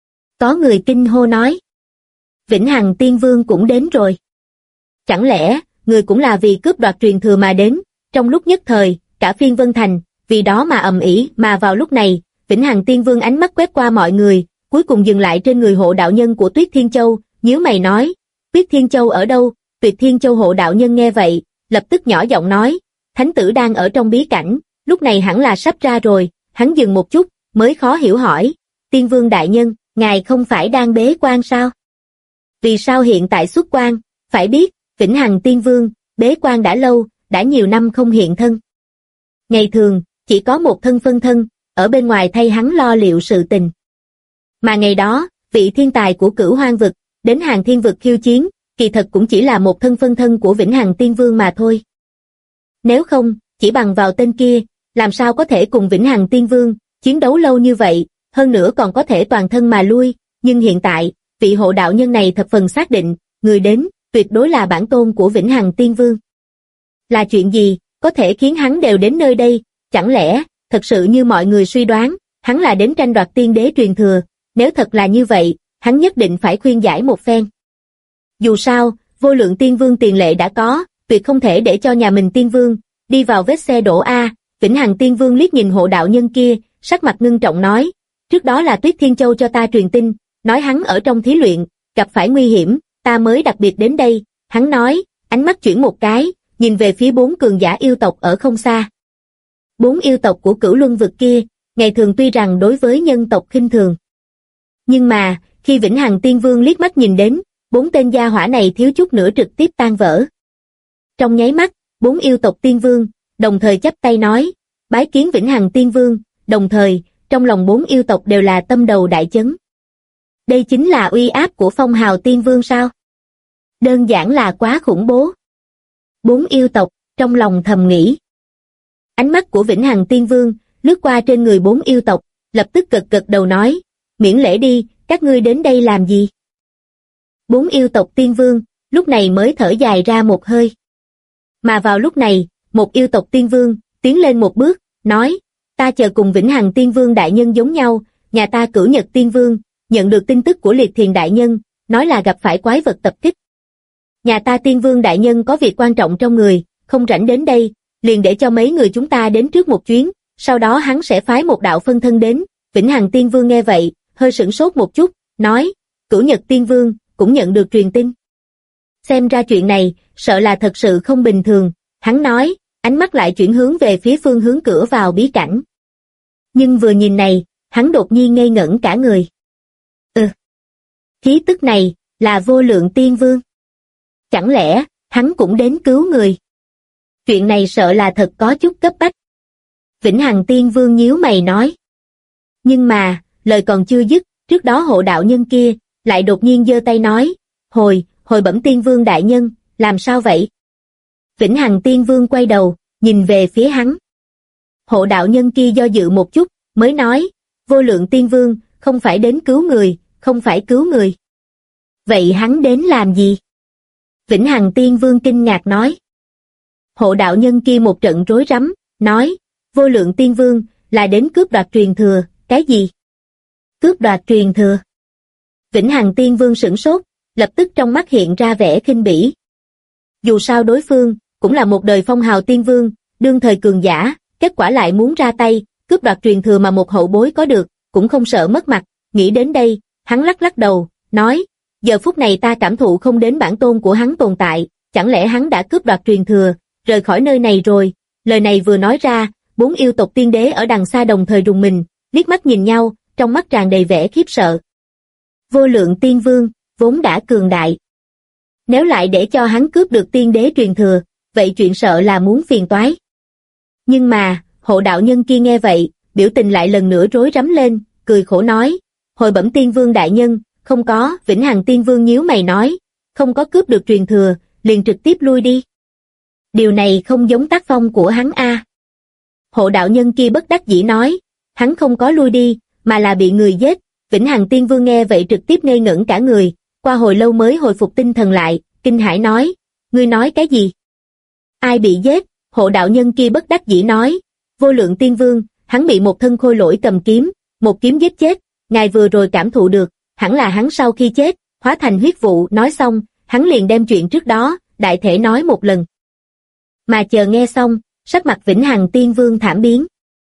Có người kinh hô nói. Vĩnh Hằng Tiên Vương cũng đến rồi. Chẳng lẽ, người cũng là vì cướp đoạt truyền thừa mà đến? Trong lúc nhất thời, cả Phiên Vân Thành, vì đó mà ầm ĩ. Mà vào lúc này, Vĩnh Hằng Tiên Vương ánh mắt quét qua mọi người, cuối cùng dừng lại trên người hộ đạo nhân của Tuyết Thiên Châu, nhíu mày nói, Tuyết Thiên Châu ở đâu? Tuyệt Thiên Châu hộ đạo nhân nghe vậy, lập tức nhỏ giọng nói, thánh tử đang ở trong bí cảnh, lúc này hẳn là sắp ra rồi. Hắn dừng một chút, mới khó hiểu hỏi, Tiên Vương đại nhân, ngài không phải đang bế quan sao? Vì sao hiện tại xuất quan? Phải biết, Vĩnh Hằng Tiên Vương, bế quan đã lâu, đã nhiều năm không hiện thân. Ngày thường, chỉ có một thân phân thân, ở bên ngoài thay hắn lo liệu sự tình. Mà ngày đó, vị thiên tài của Cửu Hoang vực, đến Hàng Thiên vực khiêu chiến, kỳ thật cũng chỉ là một thân phân thân của Vĩnh Hằng Tiên Vương mà thôi. Nếu không, chỉ bằng vào tên kia, làm sao có thể cùng Vĩnh Hằng Tiên Vương chiến đấu lâu như vậy, hơn nữa còn có thể toàn thân mà lui, nhưng hiện tại, vị hộ đạo nhân này thập phần xác định, người đến, tuyệt đối là bản tôn của Vĩnh Hằng Tiên Vương. Là chuyện gì, có thể khiến hắn đều đến nơi đây, chẳng lẽ, thật sự như mọi người suy đoán, hắn là đến tranh đoạt tiên đế truyền thừa, nếu thật là như vậy, hắn nhất định phải khuyên giải một phen. Dù sao, vô lượng tiên vương tiền lệ đã có, tuyệt không thể để cho nhà mình tiên vương đi vào vết xe đổ a. Vĩnh Hằng Tiên Vương liếc nhìn hộ đạo nhân kia, sắc mặt ngưng trọng nói, trước đó là Tuyết Thiên Châu cho ta truyền tin, nói hắn ở trong thí luyện, gặp phải nguy hiểm, ta mới đặc biệt đến đây, hắn nói, ánh mắt chuyển một cái, nhìn về phía 4 cường giả yêu tộc ở không xa. 4 yêu tộc của Cửu Luân vực kia, ngày thường tuy rằng đối với nhân tộc khinh thường. Nhưng mà, khi Vĩnh Hằng Tiên Vương liếc mắt nhìn đến, 4 tên gia hỏa này thiếu chút nữa trực tiếp tan vỡ. Trong nháy mắt, 4 yêu tộc tiên vương, đồng thời chắp tay nói, bái kiến Vĩnh Hằng Tiên Vương, đồng thời, trong lòng 4 yêu tộc đều là tâm đầu đại chấn. Đây chính là uy áp của Phong Hào Tiên Vương sao? Đơn giản là quá khủng bố. 4 yêu tộc, trong lòng thầm nghĩ. Ánh mắt của Vĩnh Hằng Tiên Vương, lướt qua trên người 4 yêu tộc, lập tức gật gật đầu nói, miễn lễ đi, các ngươi đến đây làm gì? 4 yêu tộc tiên vương, lúc này mới thở dài ra một hơi. Mà vào lúc này, một yêu tộc tiên vương, tiến lên một bước, nói, ta chờ cùng Vĩnh Hằng Tiên Vương đại nhân giống nhau, nhà ta Cửu Nhật Tiên Vương, nhận được tin tức của Liệt Thiền đại nhân, nói là gặp phải quái vật tập kích. Nhà ta Tiên Vương đại nhân có việc quan trọng trong người, không rảnh đến đây, liền để cho mấy người chúng ta đến trước một chuyến, sau đó hắn sẽ phái một đạo phân thân đến. Vĩnh Hằng Tiên Vương nghe vậy, hơi sửng sốt một chút, nói, Cửu Nhật Tiên Vương cũng nhận được truyền tin. Xem ra chuyện này, sợ là thật sự không bình thường, hắn nói, ánh mắt lại chuyển hướng về phía phương hướng cửa vào bí cảnh. Nhưng vừa nhìn này, hắn đột nhiên ngây ngẩn cả người. Khí tức này, là vô lượng tiên vương. Chẳng lẽ, hắn cũng đến cứu người? Chuyện này sợ là thật có chút cấp bách. Vĩnh Hằng Tiên Vương nhíu mày nói. Nhưng mà, lời còn chưa dứt, trước đó hộ đạo nhân kia, lại đột nhiên giơ tay nói, hồi bẩm Tiên Vương đại nhân, làm sao vậy? Vĩnh Hằng Tiên Vương quay đầu, nhìn về phía hắn. Hộ đạo nhân kia do dự một chút, mới nói, vô lượng Tiên Vương, không phải đến cứu người, không phải cứu người. Vậy hắn đến làm gì? Vĩnh Hằng Tiên Vương kinh ngạc nói. Hộ đạo nhân kia một trận rối rắm, nói, vô lượng Tiên Vương, là đến cướp đoạt truyền thừa, cái gì? Cướp đoạt truyền thừa. Vĩnh Hằng Tiên Vương sửng sốt, lập tức trong mắt hiện ra vẻ khinh bỉ. Dù sao đối phương, cũng là một đời phong hào tiên vương, đương thời cường giả, kết quả lại muốn ra tay, cướp đoạt truyền thừa mà một hậu bối có được, cũng không sợ mất mặt. Nghĩ đến đây, hắn lắc lắc đầu, nói, giờ phút này ta cảm thụ không đến bản tôn của hắn tồn tại, chẳng lẽ hắn đã cướp đoạt truyền thừa, rời khỏi nơi này rồi? Lời này vừa nói ra, 4 yêu tộc tiên đế ở đằng xa đồng thời rùng mình, liếc mắt nhìn nhau, trong mắt tràn đầy vẻ khiếp sợ. Vô lượng tiên vương, vốn đã cường đại. Nếu lại để cho hắn cướp được tiên đế truyền thừa, vậy chuyện sợ là muốn phiền toái. Nhưng mà, hộ đạo nhân kia nghe vậy, biểu tình lại lần nữa rối rắm lên, cười khổ nói, hồi bẩm Tiên Vương đại nhân, không có. Vĩnh Hằng Tiên Vương nhíu mày nói, không có cướp được truyền thừa, liền trực tiếp lui đi. Điều này không giống tác phong của hắn a. Hộ đạo nhân kia bất đắc dĩ nói, hắn không có lui đi, mà là bị người giết. Vĩnh Hằng Tiên Vương nghe vậy trực tiếp ngây ngẩn cả người, qua hồi lâu mới hồi phục tinh thần lại, kinh hãi nói, ngươi nói cái gì? Ai bị giết? Hộ đạo nhân kia bất đắc dĩ nói, vô lượng Tiên Vương, hắn bị một thân khôi lỗi cầm kiếm, một kiếm giết chết, ngài vừa rồi cảm thụ được, hẳn là hắn sau khi chết, hóa thành huyết vụ. Nói xong, hắn liền đem chuyện trước đó, đại thể nói một lần. Mà chờ nghe xong, sắc mặt Vĩnh Hằng Tiên Vương thảm biến.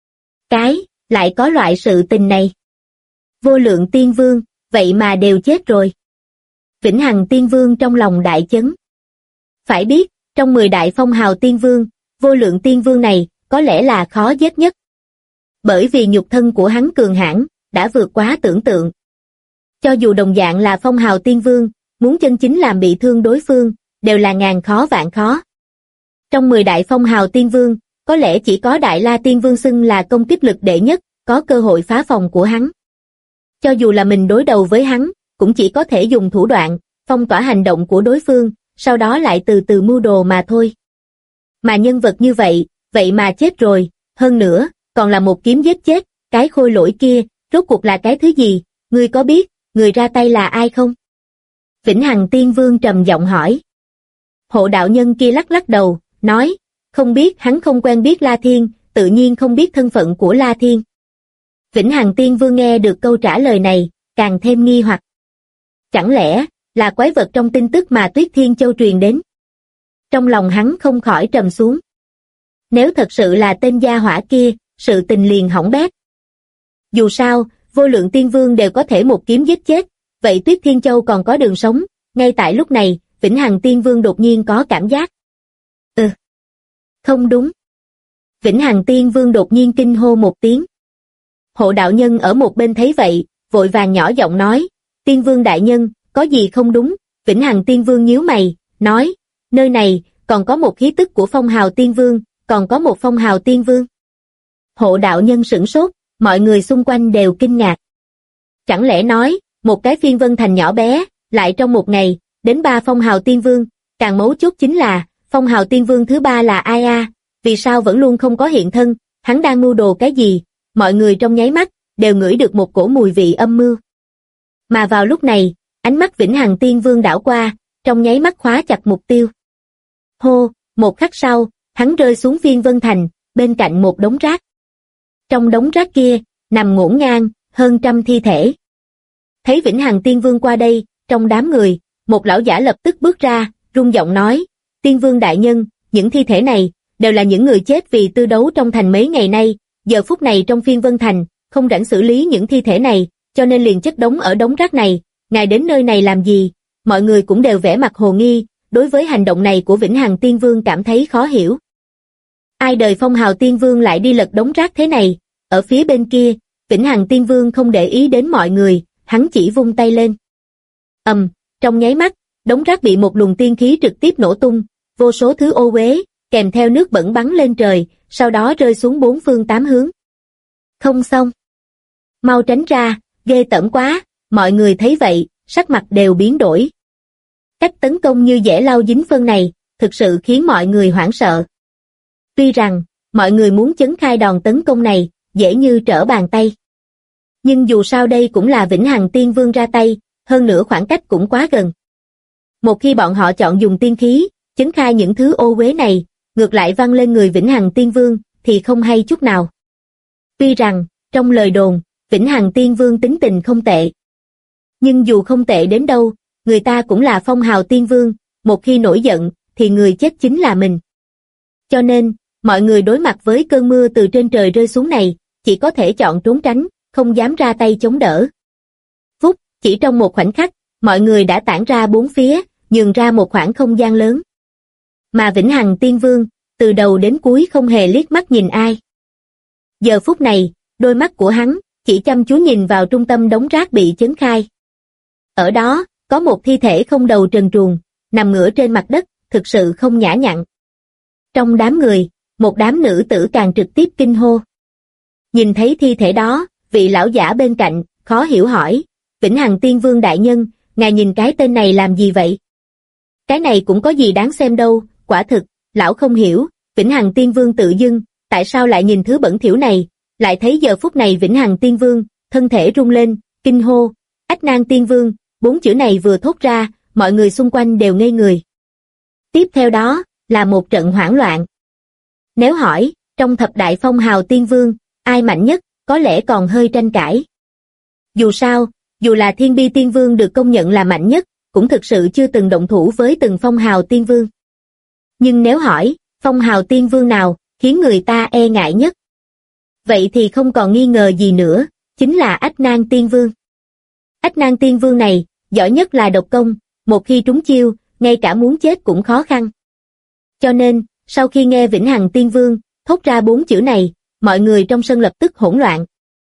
Lại có loại sự tình này. Vô lượng Tiên Vương, vậy mà đều chết rồi. Vĩnh Hằng Tiên Vương trong lòng đại chấn. Phải biết, trong 10 đại phong hào Tiên Vương, vô lượng Tiên Vương này, có lẽ là khó giết nhất. Bởi vì nhục thân của hắn cường hãn, đã vượt quá tưởng tượng. Cho dù đồng dạng là phong hào Tiên Vương, muốn chân chính làm bị thương đối phương, đều là ngàn khó vạn khó. Trong 10 đại phong hào Tiên Vương, có lẽ chỉ có Đại La Tiên Vương xưng là công kích lực đệ nhất, có cơ hội phá phòng của hắn. Cho dù là mình đối đầu với hắn, cũng chỉ có thể dùng thủ đoạn, phong tỏa hành động của đối phương, sau đó lại từ từ mưu đồ mà thôi. Mà nhân vật như vậy, vậy mà chết rồi, hơn nữa, còn là một kiếm giết chết, cái khôi lỗi kia, rốt cuộc là cái thứ gì, ngươi có biết, người ra tay là ai không? Vĩnh Hằng Tiên Vương trầm giọng hỏi. Hộ đạo nhân kia lắc lắc đầu, nói, không biết, hắn không quen biết La Thiên, tự nhiên không biết thân phận của La Thiên. Vĩnh Hằng Tiên Vương nghe được câu trả lời này, càng thêm nghi hoặc. Chẳng lẽ, là quái vật trong tin tức mà Tuyết Thiên Châu truyền đến? Trong lòng hắn không khỏi trầm xuống. Nếu thật sự là tên gia hỏa kia, sự tình liền hỏng bét. Dù sao, vô lượng tiên vương đều có thể một kiếm giết chết, vậy Tuyết Thiên Châu còn có đường sống. Ngay tại lúc này, Vĩnh Hằng Tiên Vương đột nhiên có cảm giác. Không đúng. Vĩnh Hằng Tiên Vương đột nhiên kinh hô một tiếng. Hộ đạo nhân ở một bên thấy vậy, vội vàng nhỏ giọng nói, Tiên Vương đại nhân, có gì không đúng? Vĩnh Hằng Tiên Vương nhíu mày, nói, nơi này, còn có một khí tức của Phong Hào Tiên Vương, còn có một Phong Hào Tiên Vương. Hộ đạo nhân sửng sốt, mọi người xung quanh đều kinh ngạc. Chẳng lẽ nói, một cái Phiên Vân Thành nhỏ bé, lại trong một ngày, đến 3 Phong Hào Tiên Vương, càng mấu chốt chính là, Phong Hào Tiên Vương thứ 3 là ai a? Vì sao vẫn luôn không có hiện thân, hắn đang mưu đồ cái gì? Mọi người trong nháy mắt, đều ngửi được một cổ mùi vị âm mưu. Mà vào lúc này, ánh mắt Vĩnh Hằng Tiên Vương đảo qua, trong nháy mắt khóa chặt mục tiêu. Hô, một khắc sau, hắn rơi xuống Phiên Vân Thành, bên cạnh một đống rác. Trong đống rác kia, nằm ngổn ngang, hơn 100 thi thể. Thấy Vĩnh Hằng Tiên Vương qua đây, trong đám người, một lão giả lập tức bước ra, rung giọng nói, Tiên Vương đại nhân, những thi thể này, đều là những người chết vì tư đấu trong thành mấy ngày nay, giờ phút này trong Phiên Vân Thành, không rảnh xử lý những thi thể này, cho nên liền chất đống ở đống rác này, ngài đến nơi này làm gì? Mọi người cũng đều vẻ mặt hồ nghi, đối với hành động này của Vĩnh Hằng Tiên Vương cảm thấy khó hiểu. Ai đời Phong Hào Tiên Vương lại đi lật đống rác thế này? Ở phía bên kia, Vĩnh Hằng Tiên Vương không để ý đến mọi người, hắn chỉ vung tay lên. Trong nháy mắt, đống rác bị một luồng tiên khí trực tiếp nổ tung, vô số thứ ô uế, kèm theo nước bẩn bắn lên trời, sau đó rơi xuống 4 phương 8 hướng. Không xong. Mau tránh ra, ghê tởm quá, mọi người thấy vậy, sắc mặt đều biến đổi. Cách tấn công như dễ lau dính phân này, thực sự khiến mọi người hoảng sợ. Tuy rằng, mọi người muốn chấn khai đòn tấn công này, dễ như trở bàn tay. Nhưng dù sao đây cũng là Vĩnh Hằng Tiên Vương ra tay, hơn nữa khoảng cách cũng quá gần. Một khi bọn họ chọn dùng tiên khí, chấn khai những thứ ô uế này, ngược lại văng lên người Vĩnh Hằng Tiên Vương, thì không hay chút nào. Tuy rằng, trong lời đồn, Vĩnh Hằng Tiên Vương tính tình không tệ. Nhưng dù không tệ đến đâu, người ta cũng là Phong Hào Tiên Vương, một khi nổi giận, thì người chết chính là mình. Cho nên, mọi người đối mặt với cơn mưa từ trên trời rơi xuống này, chỉ có thể chọn trốn tránh, không dám ra tay chống đỡ. Phút, chỉ trong một khoảnh khắc, mọi người đã tản ra bốn phía, nhường ra một khoảng không gian lớn. Mà Vĩnh Hằng Tiên Vương, từ đầu đến cuối không hề liếc mắt nhìn ai. Giờ phút này, đôi mắt của hắn, chỉ chăm chú nhìn vào trung tâm đống rác bị chấn khai. Ở đó, có một thi thể không đầu trần truồng, nằm ngửa trên mặt đất, thực sự không nhã nhặn. Trong đám người, một đám nữ tử càng trực tiếp kinh hô. Nhìn thấy thi thể đó, vị lão giả bên cạnh, khó hiểu hỏi, Vĩnh Hằng Tiên Vương đại nhân, ngài nhìn cái tên này làm gì vậy? Cái này cũng có gì đáng xem đâu, quả thực, lão không hiểu, Vĩnh Hằng Tiên Vương tự dưng, tại sao lại nhìn thứ bẩn thỉu này, lại thấy giờ phút này Vĩnh Hằng Tiên Vương, thân thể rung lên, kinh hô, Ách Nan Tiên Vương, 4 chữ này vừa thốt ra, mọi người xung quanh đều ngây người. Tiếp theo đó, là một trận hoảng loạn. Nếu hỏi, trong thập đại Phong Hào Tiên Vương, ai mạnh nhất, có lẽ còn hơi tranh cãi. Dù sao, dù là Thiên Bi Tiên Vương được công nhận là mạnh nhất, cũng thực sự chưa từng động thủ với từng Phong Hào Tiên Vương. Nhưng nếu hỏi, Phong Hào Tiên Vương nào, khiến người ta e ngại nhất? Vậy thì không còn nghi ngờ gì nữa, chính là Ách Nan Tiên Vương. Ách Nan Tiên Vương này, giỏi nhất là độc công, một khi trúng chiêu, ngay cả muốn chết cũng khó khăn. Cho nên, sau khi nghe Vĩnh Hằng Tiên Vương thốt ra 4 chữ này, mọi người trong sân lập tức hỗn loạn.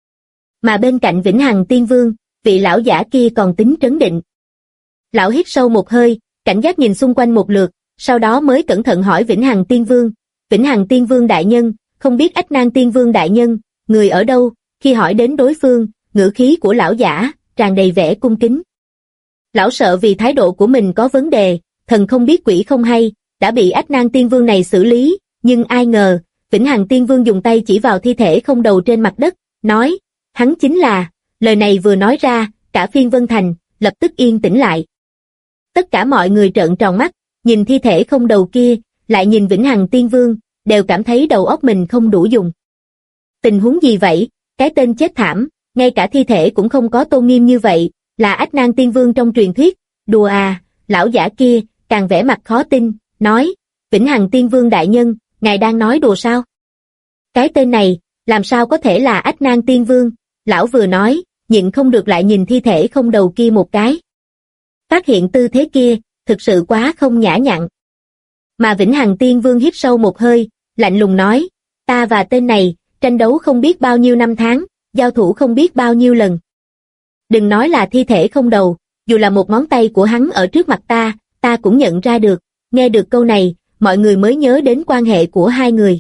Mà bên cạnh Vĩnh Hằng Tiên Vương, vị lão giả kia còn tính trấn định. Lão hít sâu một hơi, cảnh giác nhìn xung quanh một lượt, sau đó mới cẩn thận hỏi Vĩnh Hằng Tiên Vương, Vĩnh Hằng Tiên Vương đại nhân, không biết Ách Nan Tiên Vương đại nhân, người ở đâu, khi hỏi đến đối phương, ngữ khí của lão giả tràn đầy vẻ cung kính. Lão sợ vì thái độ của mình có vấn đề, thần không biết quỷ không hay, đã bị Ách Nan Tiên Vương này xử lý, nhưng ai ngờ, Vĩnh Hằng Tiên Vương dùng tay chỉ vào thi thể không đầu trên mặt đất, nói, hắn chính là, lời này vừa nói ra, cả Phiên Vân Thành, lập tức yên tĩnh lại. Tất cả mọi người trợn tròn mắt, nhìn thi thể không đầu kia, lại nhìn Vĩnh Hằng Tiên Vương, đều cảm thấy đầu óc mình không đủ dùng. Tình huống gì vậy, cái tên chết thảm, ngay cả thi thể cũng không có tôn nghiêm như vậy, là Ách Nan Tiên Vương trong truyền thuyết, đùa à, lão giả kia, càng vẻ mặt khó tin, nói, Vĩnh Hằng Tiên Vương đại nhân, ngài đang nói đùa sao? Cái tên này, làm sao có thể là Ách Nan Tiên Vương, lão vừa nói, nhịn không được lại nhìn thi thể không đầu kia một cái. Phát hiện tư thế kia, thực sự quá không nhã nhặn. Mà Vĩnh Hằng Tiên Vương hít sâu một hơi, lạnh lùng nói, ta và tên này, tranh đấu không biết bao nhiêu năm tháng, giao thủ không biết bao nhiêu lần. Đừng nói là thi thể không đầu, dù là một ngón tay của hắn ở trước mặt ta cũng nhận ra được. Nghe được câu này, mọi người mới nhớ đến quan hệ của hai người.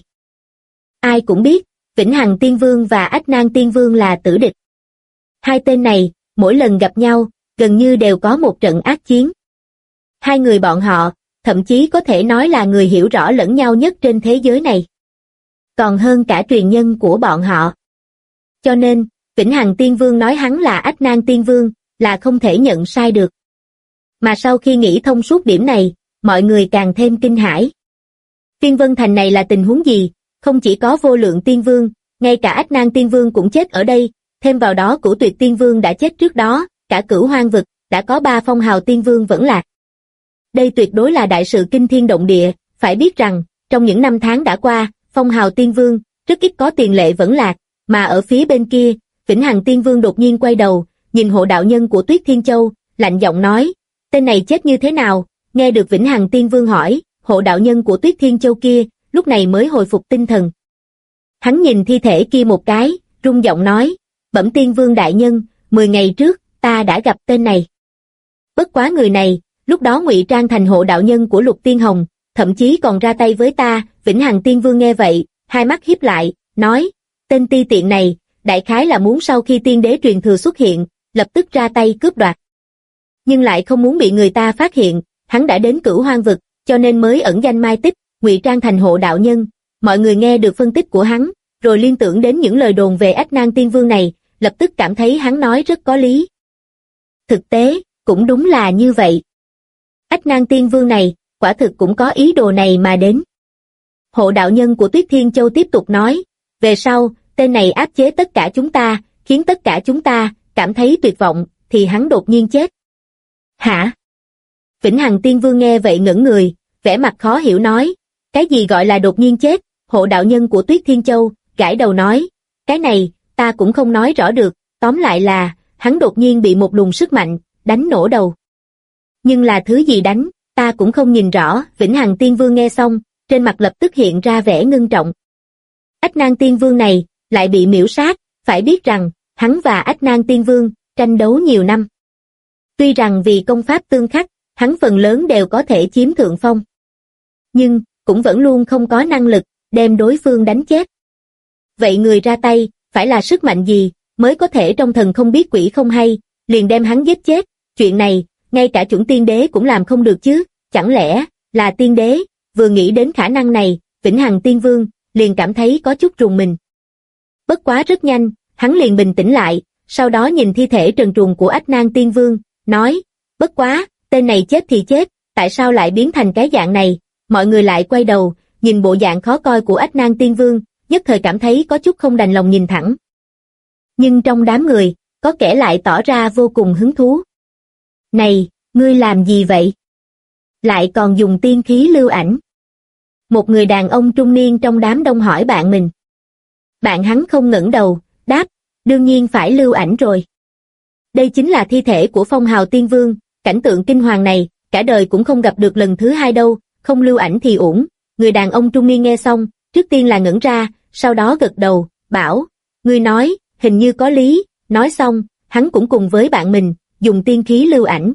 Ai cũng biết, Vĩnh Hằng Tiên Vương và Ách Nan Tiên Vương là tử địch. Hai tên này, mỗi lần gặp nhau, gần như đều có một trận ác chiến. Hai người bọn họ, thậm chí có thể nói là người hiểu rõ lẫn nhau nhất trên thế giới này. Còn hơn cả truyền nhân của bọn họ. Cho nên, Vĩnh Hằng Tiên Vương nói hắn là Ách Nan Tiên Vương, là không thể nhận sai được. Mà sau khi nghĩ thông suốt điểm này, mọi người càng thêm kinh hãi. Phiên Vân Thành này là tình huống gì? Không chỉ có Vô Lượng Tiên Vương, ngay cả Ách Nan Tiên Vương cũng chết ở đây, thêm vào đó Cửu Tuyệt Tiên Vương đã chết trước đó, cả Cửu Hoang vực, đã có 3 phong hào tiên vương vẫn lạc. Đây tuyệt đối là đại sự kinh thiên động địa, phải biết rằng, trong những năm tháng đã qua, phong hào tiên vương, rất ít có tiền lệ vẫn lạc, mà ở phía bên kia, Vĩnh Hằng Tiên Vương đột nhiên quay đầu, nhìn hộ đạo nhân của Tuyết Thiên Châu, lạnh giọng nói, tên này chết như thế nào? Nghe được Vĩnh Hằng Tiên Vương hỏi, hộ đạo nhân của Tuyết Thiên Châu kia, lúc này mới hồi phục tinh thần. Hắn nhìn thi thể kia một cái, rung giọng nói, bẩm Tiên Vương đại nhân, 10 ngày trước, ta đã gặp tên này. Bất quá người này, lúc đó ngụy trang thành hộ đạo nhân của Lục Tiên Hồng, thậm chí còn ra tay với ta. Vĩnh Hằng Tiên Vương nghe vậy, hai mắt híp lại, nói, tên ti tiện này, đại khái là muốn sau khi tiên đế truyền thừa xuất hiện, lập tức ra tay cướp đoạt. Nhưng lại không muốn bị người ta phát hiện, hắn đã đến Cửu Hoang vực, cho nên mới ẩn danh mai tích, ngụy trang thành hộ đạo nhân. Mọi người nghe được phân tích của hắn, rồi liên tưởng đến những lời đồn về Ách Nan Tiên Vương này, lập tức cảm thấy hắn nói rất có lý. Thực tế, cũng đúng là như vậy. Ách Nan Tiên Vương này, quả thực cũng có ý đồ này mà đến. Hộ đạo nhân của Tuyết Thiên Châu tiếp tục nói, về sau, tên này áp chế tất cả chúng ta, khiến tất cả chúng ta cảm thấy tuyệt vọng, thì hắn đột nhiên chết. Hả? Vĩnh Hằng Tiên Vương nghe vậy ngẩn người, vẻ mặt khó hiểu nói, cái gì gọi là đột nhiên chết? Hộ đạo nhân của Tuyết Thiên Châu gãi đầu nói, cái này, ta cũng không nói rõ được, tóm lại là, hắn đột nhiên bị một luồng sức mạnh đánh nổ đầu. Nhưng là thứ gì đánh, ta cũng không nhìn rõ. Vĩnh Hằng Tiên Vương nghe xong, trên mặt lập tức hiện ra vẻ ngưng trọng. Ách Nan Tiên Vương này, lại bị miễu sát, phải biết rằng, hắn và Ách Nan Tiên Vương, tranh đấu nhiều năm. Tuy rằng vì công pháp tương khắc, hắn phần lớn đều có thể chiếm thượng phong. Nhưng, cũng vẫn luôn không có năng lực, đem đối phương đánh chết. Vậy người ra tay, phải là sức mạnh gì, mới có thể trong thần không biết quỷ không hay, liền đem hắn giết chết? Chuyện này, ngay cả chuẩn tiên đế cũng làm không được chứ, chẳng lẽ, là tiên đế? Vừa nghĩ đến khả năng này, Vĩnh Hằng Tiên Vương, liền cảm thấy có chút rùng mình. Bất quá rất nhanh, hắn liền bình tĩnh lại, sau đó nhìn thi thể trần truồng của Ách Nan Tiên Vương, nói, bất quá, tên này chết thì chết, tại sao lại biến thành cái dạng này? Mọi người lại quay đầu, nhìn bộ dạng khó coi của Ách Nan Tiên Vương, nhất thời cảm thấy có chút không đành lòng nhìn thẳng. Nhưng trong đám người, có kẻ lại tỏ ra vô cùng hứng thú. Này, ngươi làm gì vậy? Lại còn dùng tiên khí lưu ảnh. Một người đàn ông trung niên trong đám đông hỏi bạn mình. Bạn hắn không ngẩng đầu, đáp, đương nhiên phải lưu ảnh rồi. Đây chính là thi thể của phong hào tiên vương, cảnh tượng kinh hoàng này, cả đời cũng không gặp được lần thứ hai đâu, không lưu ảnh thì uổng. Người đàn ông trung niên nghe xong, trước tiên là ngẩn ra, sau đó gật đầu, bảo, ngươi nói, hình như có lý. Nói xong, hắn cũng cùng với bạn mình, dùng tiên khí lưu ảnh.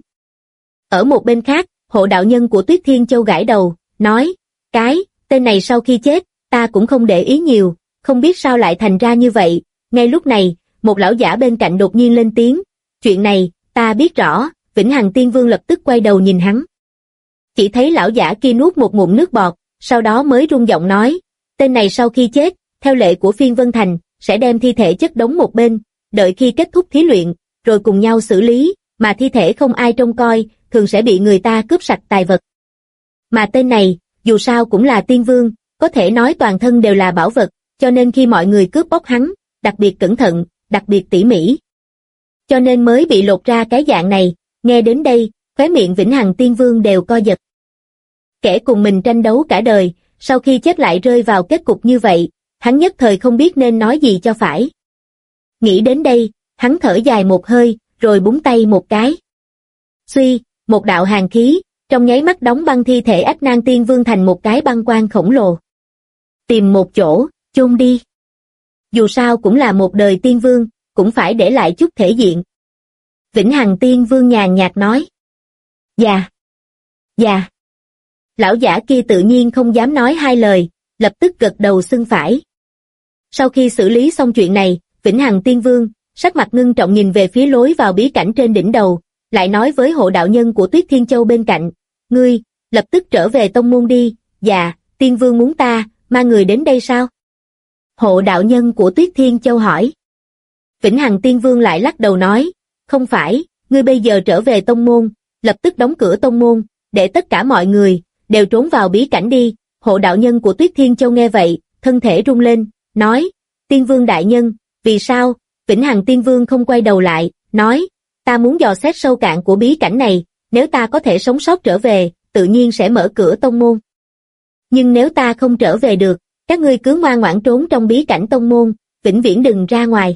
Ở một bên khác, hộ đạo nhân của Tuyết Thiên Châu gãi đầu, nói, tên này sau khi chết, ta cũng không để ý nhiều, không biết sao lại thành ra như vậy. Ngay lúc này, một lão giả bên cạnh đột nhiên lên tiếng, chuyện này, ta biết rõ. Vĩnh Hằng Tiên Vương lập tức quay đầu nhìn hắn. Chỉ thấy lão giả kia nuốt một ngụm nước bọt, sau đó mới rung giọng nói, tên này sau khi chết, theo lệ của Phiên Vân Thành, sẽ đem thi thể chất đống một bên, đợi khi kết thúc thí luyện, rồi cùng nhau xử lý, mà thi thể không ai trông coi, thường sẽ bị người ta cướp sạch tài vật. Mà tên này, dù sao cũng là tiên vương, có thể nói toàn thân đều là bảo vật, cho nên khi mọi người cướp bóc hắn, đặc biệt cẩn thận, đặc biệt tỉ mỉ. Cho nên mới bị lột ra cái dạng này, nghe đến đây, khóe miệng Vĩnh Hằng Tiên Vương đều co giật. Kẻ cùng mình tranh đấu cả đời, sau khi chết lại rơi vào kết cục như vậy, hắn nhất thời không biết nên nói gì cho phải. Nghĩ đến đây, hắn thở dài một hơi, rồi búng tay một cái. Suy, một đạo hàn khí, trong nháy mắt đóng băng thi thể Ách Nan Tiên Vương thành một cái băng quan khổng lồ. Tìm một chỗ, chôn đi. Dù sao cũng là một đời tiên vương, cũng phải để lại chút thể diện. Vĩnh Hằng Tiên Vương nhàn nhạt nói. Dạ. Dạ. Lão giả kia tự nhiên không dám nói hai lời, lập tức gật đầu xưng phải. Sau khi xử lý xong chuyện này, Vĩnh Hằng Tiên Vương, sắc mặt ngưng trọng nhìn về phía lối vào bí cảnh trên đỉnh đầu, lại nói với hộ đạo nhân của Tuyết Thiên Châu bên cạnh, ngươi, lập tức trở về tông môn đi. Dạ, Tiên Vương muốn ta, mang người đến đây sao? Hộ đạo nhân của Tuyết Thiên Châu hỏi. Vĩnh Hằng Tiên Vương lại lắc đầu nói, không phải, ngươi bây giờ trở về tông môn, lập tức đóng cửa tông môn, để tất cả mọi người đều trốn vào bí cảnh đi. Hộ đạo nhân của Tuyết Thiên Châu nghe vậy, thân thể rung lên, nói, Tiên Vương đại nhân, vì sao? Vĩnh Hằng Tiên Vương không quay đầu lại, nói, ta muốn dò xét sâu cạn của bí cảnh này, nếu ta có thể sống sót trở về, tự nhiên sẽ mở cửa tông môn. Nhưng nếu ta không trở về được, các ngươi cứ ngoan ngoãn trốn trong bí cảnh tông môn, vĩnh viễn đừng ra ngoài.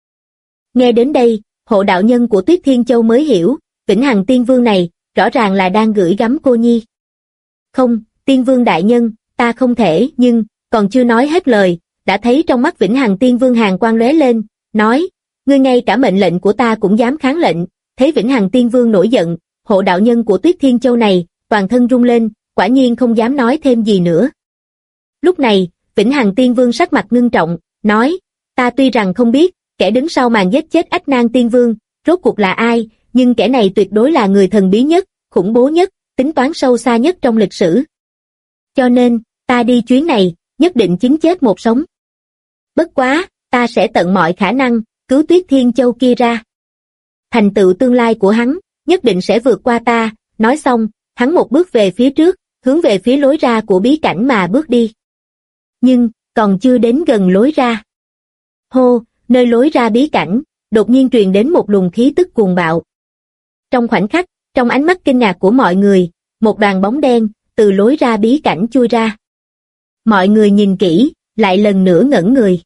Nghe đến đây, hộ đạo nhân của Tuyết Thiên Châu mới hiểu, Vĩnh Hằng Tiên Vương này, rõ ràng là đang gửi gắm cô nhi. Không, Tiên Vương đại nhân, ta không thể, nhưng, còn chưa nói hết lời, đã thấy trong mắt Vĩnh Hằng Tiên Vương hàn quang lóe lên, nói, ngươi ngay cả mệnh lệnh của ta cũng dám kháng lệnh. Thấy Vĩnh Hằng Tiên Vương nổi giận, hộ đạo nhân của Tuyết Thiên Châu này, toàn thân rung lên, quả nhiên không dám nói thêm gì nữa. Lúc này, Vĩnh Hằng Tiên Vương sắc mặt ngưng trọng, nói, ta tuy rằng không biết, kẻ đứng sau màn giết chết Ách Nan Tiên Vương, rốt cuộc là ai, nhưng kẻ này tuyệt đối là người thần bí nhất, khủng bố nhất, tính toán sâu xa nhất trong lịch sử. Cho nên, ta đi chuyến này, nhất định chín chết một sống. Bất quá, ta sẽ tận mọi khả năng, cứu Tuyết Thiên Châu kia ra. Thành tựu tương lai của hắn, nhất định sẽ vượt qua ta. Nói xong, hắn một bước về phía trước, hướng về phía lối ra của bí cảnh mà bước đi. Nhưng, còn chưa đến gần lối ra. Hô, nơi lối ra bí cảnh, đột nhiên truyền đến một luồng khí tức cuồng bạo. Trong khoảnh khắc, trong ánh mắt kinh ngạc của mọi người, một đoàn bóng đen, từ lối ra bí cảnh chui ra. Mọi người nhìn kỹ, lại lần nữa ngẩn người.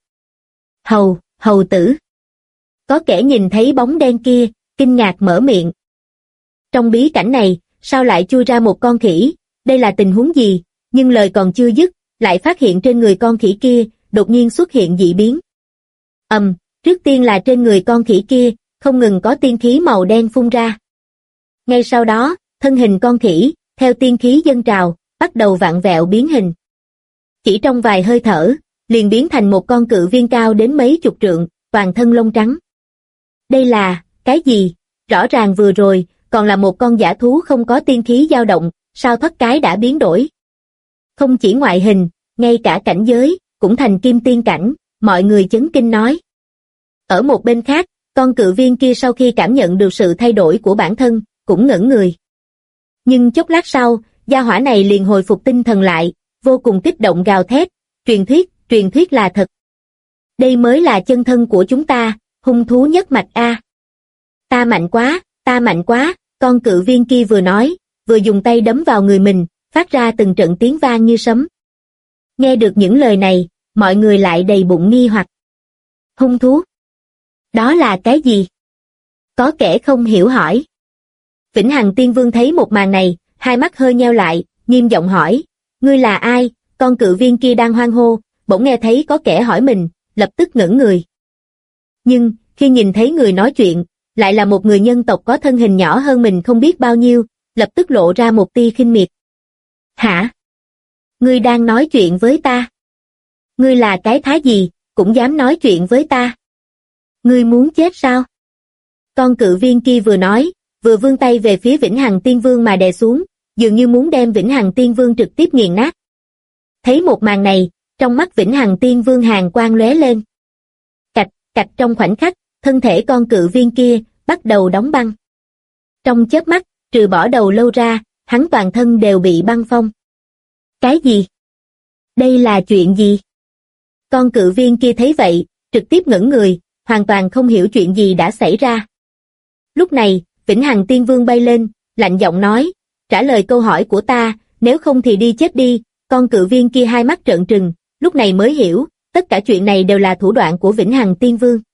Hầu tử. Có kẻ nhìn thấy bóng đen kia, kinh ngạc mở miệng. Trong bí cảnh này, sao lại chui ra một con khỉ, đây là tình huống gì? Nhưng lời còn chưa dứt, lại phát hiện trên người con khỉ kia, đột nhiên xuất hiện dị biến. Trước tiên là trên người con khỉ kia, không ngừng có tiên khí màu đen phun ra. Ngay sau đó, thân hình con khỉ, theo tiên khí dâng trào, bắt đầu vặn vẹo biến hình. Chỉ trong vài hơi thở, liền biến thành một con cự viên cao đến mấy chục trượng, toàn thân lông trắng. Đây là, cái gì? Rõ ràng vừa rồi, còn là một con dã thú không có tiên khí dao động, sao thoát cái đã biến đổi. Không chỉ ngoại hình, ngay cả cảnh giới, cũng thành kim tiên cảnh, mọi người chấn kinh nói. Ở một bên khác, con cự viên kia sau khi cảm nhận được sự thay đổi của bản thân, cũng ngẩn người. Nhưng chốc lát sau, gia hỏa này liền hồi phục tinh thần lại, vô cùng kích động gào thét, truyền thuyết là thật. Đây mới là chân thân của chúng ta, hung thú nhất mạch a. Ta mạnh quá, con cự viên kia vừa nói, vừa dùng tay đấm vào người mình, phát ra từng trận tiếng vang như sấm. Nghe được những lời này, mọi người lại đầy bụng nghi hoặc. Hung thú? Đó là cái gì? Có kẻ không hiểu hỏi. Vĩnh Hằng Tiên Vương thấy một màn này, hai mắt hơi nheo lại, nghiêm giọng hỏi, ngươi là ai? Con cự viên kia đang hoan hô, bỗng nghe thấy có kẻ hỏi mình, lập tức ngẩn người. Nhưng, khi nhìn thấy người nói chuyện, lại là một người nhân tộc có thân hình nhỏ hơn mình không biết bao nhiêu, lập tức lộ ra một tia khinh miệt. Hả? Ngươi đang nói chuyện với ta? Ngươi là cái thá gì, cũng dám nói chuyện với ta? Ngươi muốn chết sao? Con cự viên kia vừa nói, vừa vươn tay về phía Vĩnh Hằng Tiên Vương mà đè xuống, dường như muốn đem Vĩnh Hằng Tiên Vương trực tiếp nghiền nát. Thấy một màn này, trong mắt Vĩnh Hằng Tiên Vương hàn quang lóe lên. Cạch, cạch trong khoảnh khắc, thân thể con cự viên kia bắt đầu đóng băng. Trong chớp mắt, trừ bỏ đầu lâu ra, hắn toàn thân đều bị băng phong. Cái gì? Đây là chuyện gì? Con cự viên kia thấy vậy, trực tiếp ngẩn người, hoàn toàn không hiểu chuyện gì đã xảy ra. Lúc này, Vĩnh Hằng Tiên Vương bay lên, lạnh giọng nói, trả lời câu hỏi của ta, nếu không thì đi chết đi. Con cự viên kia hai mắt trợn trừng, lúc này mới hiểu, tất cả chuyện này đều là thủ đoạn của Vĩnh Hằng Tiên Vương.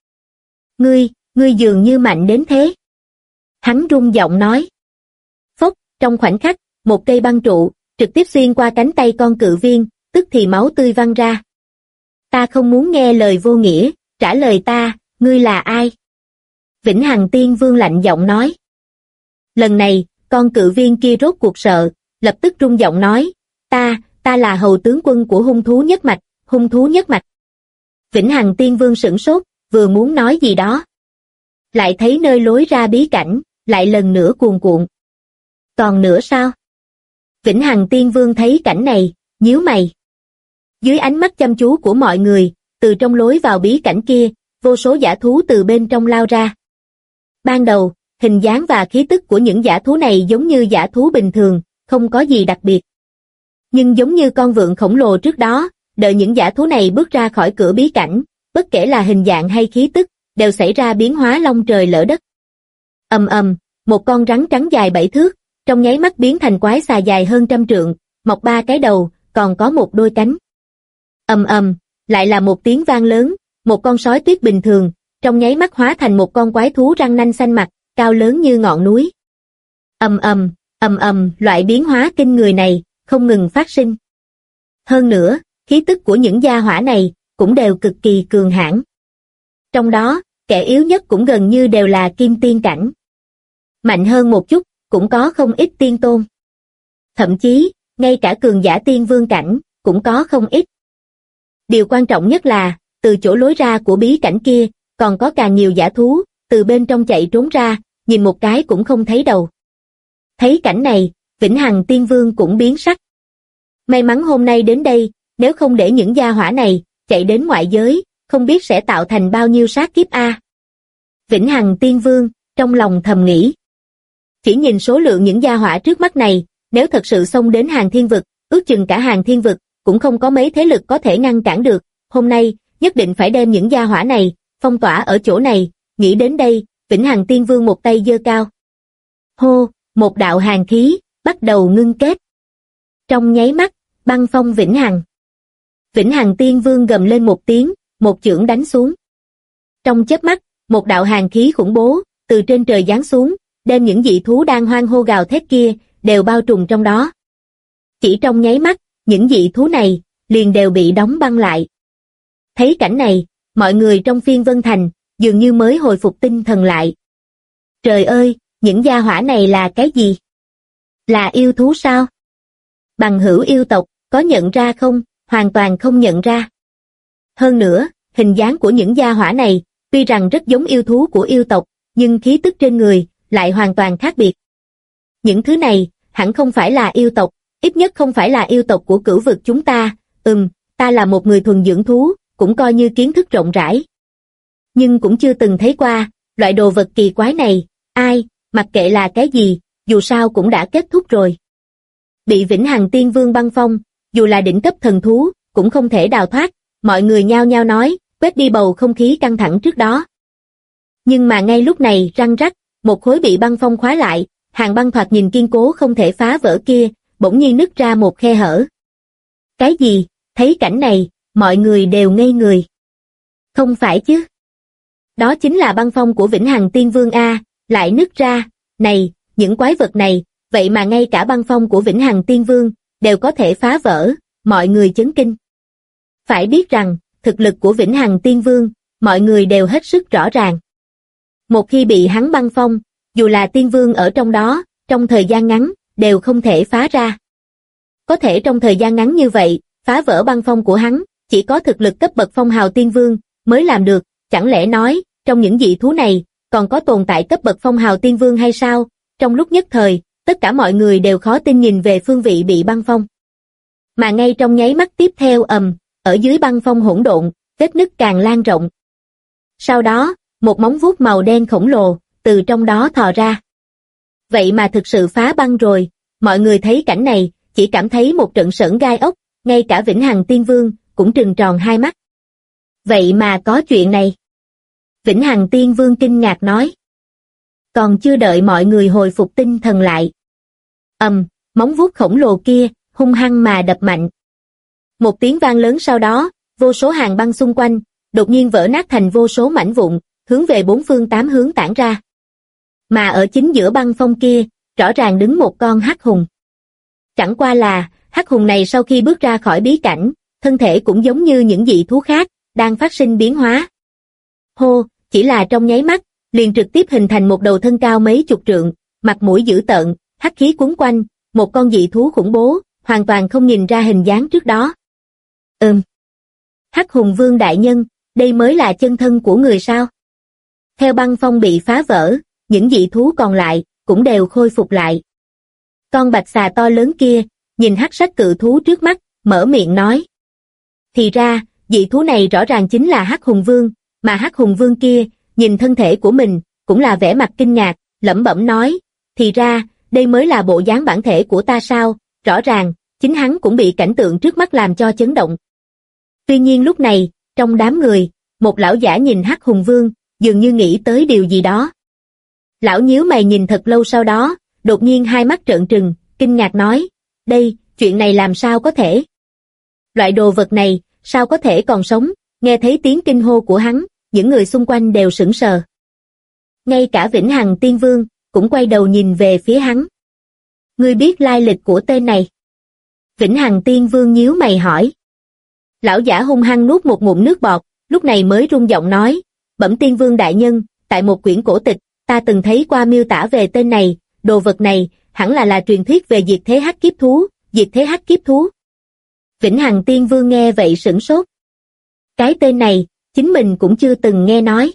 Ngươi dường như mạnh đến thế. Hắn rung giọng nói. Phốc, trong khoảnh khắc, một cây băng trụ, trực tiếp xuyên qua cánh tay con cự viên, tức thì máu tươi văng ra. Ta không muốn nghe lời vô nghĩa, trả lời ta, ngươi là ai? Vĩnh Hằng Tiên Vương lạnh giọng nói. Lần này, con cự viên kia rốt cuộc sợ, lập tức rung giọng nói, ta là hầu tướng quân của hung thú nhất mạch, hung thú nhất mạch. Vĩnh Hằng Tiên Vương sửng sốt, vừa muốn nói gì đó. Lại thấy nơi lối ra bí cảnh, lại lần nữa cuồn cuộn. Còn nữa sao? Vĩnh Hằng Tiên Vương thấy cảnh này, nhíu mày. Dưới ánh mắt chăm chú của mọi người, từ trong lối vào bí cảnh kia, vô số dã thú từ bên trong lao ra. Ban đầu, hình dáng và khí tức của những dã thú này giống như dã thú bình thường, không có gì đặc biệt. Nhưng giống như con vượn khổng lồ trước đó, đợi những dã thú này bước ra khỏi cửa bí cảnh, bất kể là hình dạng hay khí tức, đều xảy ra biến hóa long trời lở đất. Ầm ầm, một con rắn trắng dài 7 thước, trong nháy mắt biến thành quái xà dài hơn 100 trượng, mọc 3 cái đầu, còn có một đôi cánh. Ầm ầm, lại là một tiếng vang lớn, một con sói tuyết bình thường, trong nháy mắt hóa thành một con quái thú răng nanh xanh mặt, cao lớn như ngọn núi. Ầm ầm, loại biến hóa kinh người này không ngừng phát sinh. Hơn nữa, khí tức của những gia hỏa này cũng đều cực kỳ cường hãn. Trong đó, kẻ yếu nhất cũng gần như đều là kim tiên cảnh. Mạnh hơn một chút, cũng có không ít tiên tôn. Thậm chí, ngay cả cường giả tiên vương cảnh, cũng có không ít. Điều quan trọng nhất là, từ chỗ lối ra của bí cảnh kia, còn có càng nhiều dã thú, từ bên trong chạy trốn ra, nhìn một cái cũng không thấy đầu. Thấy cảnh này, Vĩnh Hằng Tiên Vương cũng biến sắc. May mắn hôm nay đến đây, nếu không để những gia hỏa này chạy đến ngoại giới, không biết sẽ tạo thành bao nhiêu sát kiếp a. Vĩnh Hằng Tiên Vương trong lòng thầm nghĩ. Chỉ nhìn số lượng những gia hỏa trước mắt này, nếu thật sự xông đến Hàng Thiên Vực, ước chừng cả Hàng Thiên Vực cũng không có mấy thế lực có thể ngăn cản được. Hôm nay, nhất định phải đem những gia hỏa này phong tỏa ở chỗ này. Nghĩ đến đây, Vĩnh Hằng Tiên Vương một tay giơ cao. Hô, một đạo hàn khí bắt đầu ngưng kết. Trong nháy mắt, băng phong Vĩnh Hằng. Vĩnh Hằng Tiên Vương gầm lên một tiếng, một chưởng đánh xuống. Trong chớp mắt, một đạo hàn khí khủng bố từ trên trời giáng xuống, đem những dị thú đang hoang hô gào thét kia đều bao trùm trong đó. Chỉ trong nháy mắt, những dị thú này liền đều bị đóng băng lại. Thấy cảnh này, mọi người trong Phiên Vân Thành dường như mới hồi phục tinh thần lại. Trời ơi, những gia hỏa này là cái gì? Là yêu thú sao? Bằng hữu yêu tộc, có nhận ra không? Hoàn toàn không nhận ra. Hơn nữa, hình dáng của những gia hỏa này, tuy rằng rất giống yêu thú của yêu tộc, nhưng khí tức trên người lại hoàn toàn khác biệt. Những thứ này, hẳn không phải là yêu tộc, ít nhất không phải là yêu tộc của Cửu Vực chúng ta. Ta là một người thuần dưỡng thú, cũng coi như kiến thức rộng rãi. Nhưng cũng chưa từng thấy qua, loại đồ vật kỳ quái này, mặc kệ là cái gì, dù sao cũng đã kết thúc rồi. Bị Vĩnh Hằng Tiên Vương băng phong, dù là đỉnh cấp thần thú, cũng không thể đào thoát, mọi người nhao nhao nói, quét đi bầu không khí căng thẳng trước đó. Nhưng mà ngay lúc này răng rắc, một khối bị băng phong khóa lại, hàng băng thoạt nhìn kiên cố không thể phá vỡ kia, bỗng nhiên nứt ra một khe hở. Cái gì? Thấy cảnh này, mọi người đều ngây người. Không phải chứ? Đó chính là băng phong của Vĩnh Hằng Tiên Vương a, lại nứt ra. Này, những quái vật này, vậy mà ngay cả băng phong của Vĩnh Hằng Tiên Vương đều có thể phá vỡ, mọi người chấn kinh. Phải biết rằng, thực lực của Vĩnh Hằng Tiên Vương, mọi người đều hết sức rõ ràng. Một khi bị hắn băng phong, dù là Tiên Vương ở trong đó, trong thời gian ngắn, đều không thể phá ra. Có thể trong thời gian ngắn như vậy, phá vỡ băng phong của hắn, chỉ có thực lực cấp bậc phong hào Tiên Vương mới làm được, chẳng lẽ nói, trong những dị thú này, còn có tồn tại cấp bậc phong hào tiên vương hay sao? Trong lúc nhất thời, tất cả mọi người đều khó tin nhìn về phương vị bị băng phong. Mà ngay trong nháy mắt tiếp theo ở dưới băng phong hỗn độn, vết nứt càng lan rộng. Sau đó, một móng vuốt màu đen khổng lồ, từ trong đó thò ra. Vậy mà thực sự phá băng rồi, mọi người thấy cảnh này, chỉ cảm thấy một trận sởn gai ốc, ngay cả Vĩnh Hằng Tiên Vương cũng trừng tròn hai mắt. Vậy mà có chuyện này. Vĩnh Hằng Tiên Vương kinh ngạc nói. Còn chưa đợi mọi người hồi phục tinh thần lại. Móng vuốt khổng lồ kia, hung hăng mà đập mạnh. Một tiếng vang lớn sau đó, vô số hàng băng xung quanh, đột nhiên vỡ nát thành vô số mảnh vụn, hướng về bốn phương tám hướng tản ra. Mà ở chính giữa băng phong kia, rõ ràng đứng một con hắc hùng. Chẳng qua là, hắc hùng này sau khi bước ra khỏi bí cảnh, thân thể cũng giống như những dị thú khác, đang phát sinh biến hóa. Hô, chỉ là trong nháy mắt, liền trực tiếp hình thành một đầu thân cao mấy chục trượng, mặt mũi dữ tợn, hắc khí quấn quanh, một con dị thú khủng bố, hoàn toàn không nhìn ra hình dáng trước đó. Hắc hùng vương đại nhân, đây mới là chân thân của người sao? Theo băng phong bị phá vỡ, những dị thú còn lại, cũng đều khôi phục lại. Con bạch xà to lớn kia, nhìn hắc sắc cự thú trước mắt, mở miệng nói. Thì ra, dị thú này rõ ràng chính là hắc hùng vương, mà hắc hùng vương kia, nhìn thân thể của mình, cũng là vẻ mặt kinh ngạc, lẩm bẩm nói. Thì ra, đây mới là bộ dáng bản thể của ta sao? Rõ ràng, chính hắn cũng bị cảnh tượng trước mắt làm cho chấn động. Tuy nhiên lúc này, trong đám người, một lão giả nhìn hắc hùng vương, dường như nghĩ tới điều gì đó. Lão nhíu mày nhìn thật lâu sau đó, đột nhiên hai mắt trợn trừng, kinh ngạc nói, đây, chuyện này làm sao có thể? Loại đồ vật này, sao có thể còn sống? Nghe thấy tiếng kinh hô của hắn, những người xung quanh đều sững sờ. Ngay cả Vĩnh Hằng Tiên Vương, cũng quay đầu nhìn về phía hắn. Ngươi biết lai lịch của tên này? Vĩnh Hằng Tiên Vương nhíu mày hỏi. Lão giả hung hăng nuốt một ngụm nước bọt, lúc này mới rung giọng nói, bẩm Tiên Vương đại nhân, tại một quyển cổ tịch, ta từng thấy qua miêu tả về tên này, đồ vật này, hẳn là truyền thuyết về diệt thế hắc kiếp thú, diệt thế hắc kiếp thú. Vĩnh Hằng Tiên Vương nghe vậy sửng sốt. Cái tên này, chính mình cũng chưa từng nghe nói.